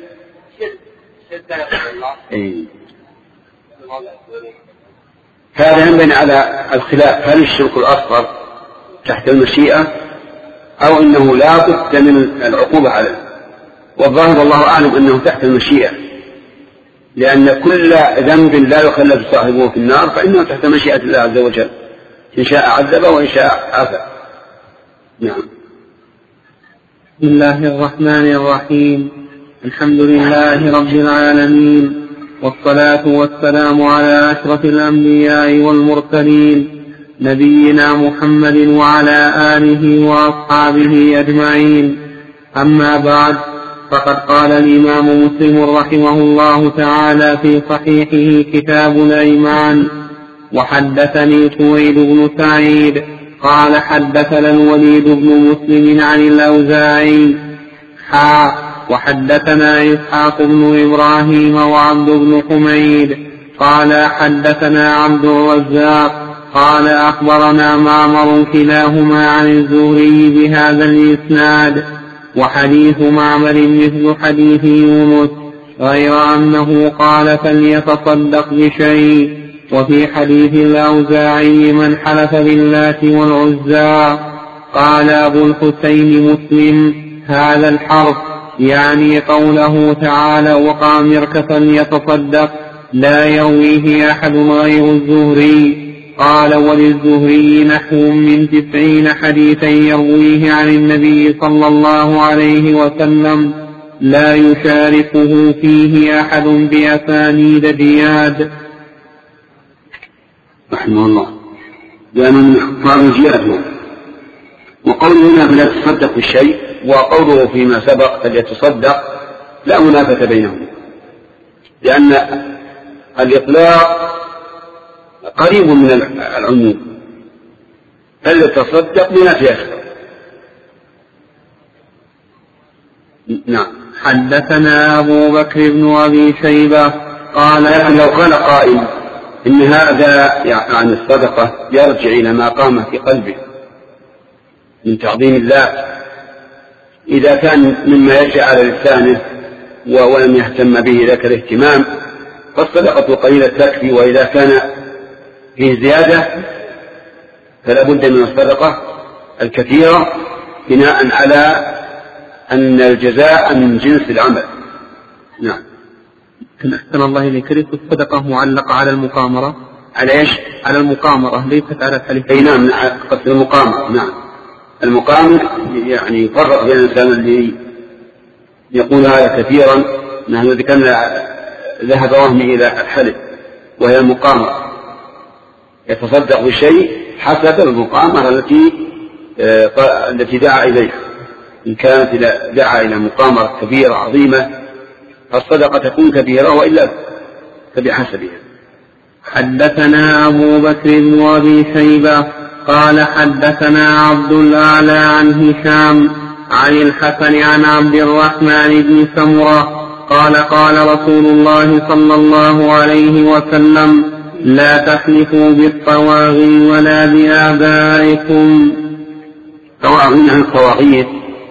هذا ينبني على الخلاف، هل الشرك الأصغر تحت المشيئة أو إنه لا بد من العقوبة عليه؟ والظاهر والله أعلم أنه تحت المشيئة، لأن كل ذنب لا يخلد صاحبه في النار فإنه تحت مشيئة الله عز وجل، إن شاء عذب وإن شاء عفا. نعم. بسم الله الرحمن الرحيم. الحمد لله رب العالمين، والصلاة والسلام على أشرف الأنبياء والمرسلين نبينا محمد وعلى آله وأصحابه أجمعين. أما بعد، فقد قال الإمام مسلم رحمه الله تعالى في صحيحه كتاب الأيمان: وحدثني سويد بن سعيد قال حدثنا الوليد بن مسلم عن الأوزاعي وحدثنا إسحاق بن إبراهيم وعبد بن حميد قال حدثنا عبد الرزاق قال أخبرنا معمر كلاهما عن الزهري بهذا الإسناد. وحديث معمر مثل حديث يونس، غير أنه قال فليتصدق بشيء. وفي حديث الأوزاعي من حلف باللات والعزى. قال أبو الحسين مسلم: هذا الحرف يعني قوله تعالى: وقع مركة يتصدق، لا يرويه أحد غير الزهري. قال: وللزهري نحو من 90 حديثا يرويه عن النبي صلى الله عليه وسلم، لا يشاركه فيه أحد بأسانيد زياد. رحمه الله، لأن من إخبار جياته. وقوله هنا فلا تصدق بالشيء، وقوله فيما سبق فليتصدق، لا منافة بينهم، لأن الإطلاق قريب من العموم، فليتصدق بما يسر. نعم. حدثنا أبو بكر بن أبي شيبة قال: لكن لو قال قائل إن هذا عن الصدقة يرجع إلى ما قام في قلبه من تعظيم الله، إذا كان مما يجري على لسانه ولم يهتم به ذاك الاهتمام فالصدقة قليلة تكفي، وإذا كان فيه زيادة فلا بد من الصدقة الكثيرة بناء على أن الجزاء من جنس العمل. نعم. أحسن الله إليك. ليست الصدقة معلقة على المقامرة؟ على إيش؟ على المقامرة ليست على الحلف. أي نعم، قصد المقامرة. نعم، المقامر يعني يفرق بين الإنسان اللي يقول هذا كثيرا. نحن ذكرنا ذهب وهمي إلى الحلف، وهي المقامرة، يتصدق بشيء حسب المقامرة التي دعا إليها. إن كانت دعا إلى مقامرة كبيرة عظيمة فالصدقة تكون كبيرة، وإلا فبحسبها. حدثنا أبو بكر بن أبي شيبة قال حدثنا عبد الأعلى عن هشام عن الحسن عن عبد الرحمن بن سمرة قال قال رسول الله صلى الله عليه وسلم لا تحلفوا بالطواغي ولا بآبائكم. طواغي عن الطواغيت،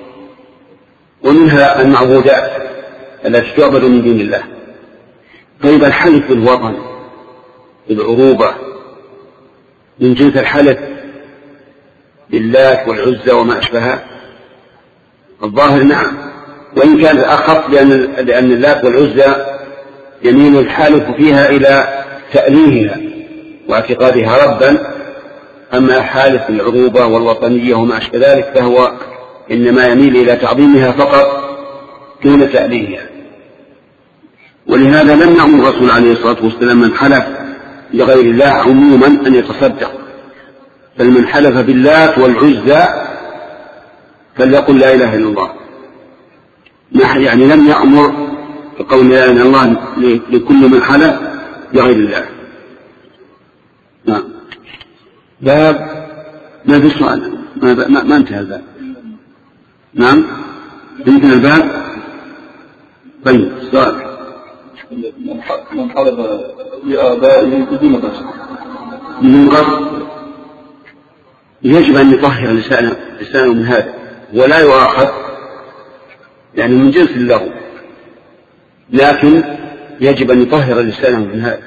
ومنها المعبودات التي تعبد من دون الله. طيب الحلف بالوطن بالعروبة من جنس الحلف باللات والعزى وما أشبهها؟ الظاهر نعم، وإن كان أخف لأن اللات والعزى يميل الحالف فيها إلى تأليهها واعتقادها ربا، أما حالف العروبة والوطنية وما أشبه ذلك فهو إنما يميل إلى تعظيمها فقط دون تأليهها. ولهذا لم يأمر الرسول عليه الصلاة والسلام من حلف لغير الله عموما أن يتصدق، بل من حلف باللات والعزى فليقل لا إله إلا الله. يعني لم يأمر بقول لا إله إلا الله لكل من حلف لغير الله. نعم. باب ما في سؤال، ما انتهى الباب. نعم انتهى الباب. طيب السؤال من حلف بآبائه بدون قصد يجب أن يطهر لسانه من هذا ولا يؤاخذ، يعني من جنس اللغو، لكن يجب أن يطهر لسانه من هذا.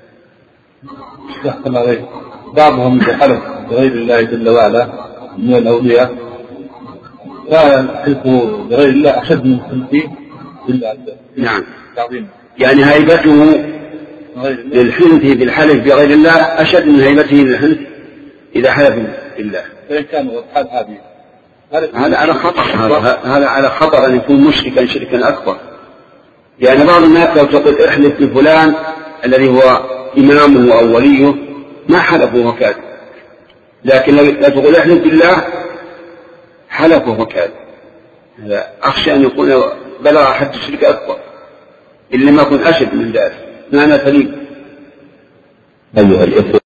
يحكم عليه بعضهم يحلف بغير الله جل وعلا من الأولياء، لا يحلف بغير الله أشد من حلفه بالله. نعم، يعني هيبته للحلف بالحلف بغير الله أشد من هيبته للحلف إذا حلف بالله. فإن كان الحال هذه هذا على خطر، هذا على خطر أن يكون مشركا شركا أكبر. يعني بعض الناس لو تقول احلف بفلان الذي هو إمامه أو وليه ما حلفه وكاد، لكن لو تقول احلف بالله حلفه وكاد، هذا أخشى أن يكون بلغ حد الشرك أكبر إلا ما يكون أشد من ذلك. معنى سليم. أيها الإخوة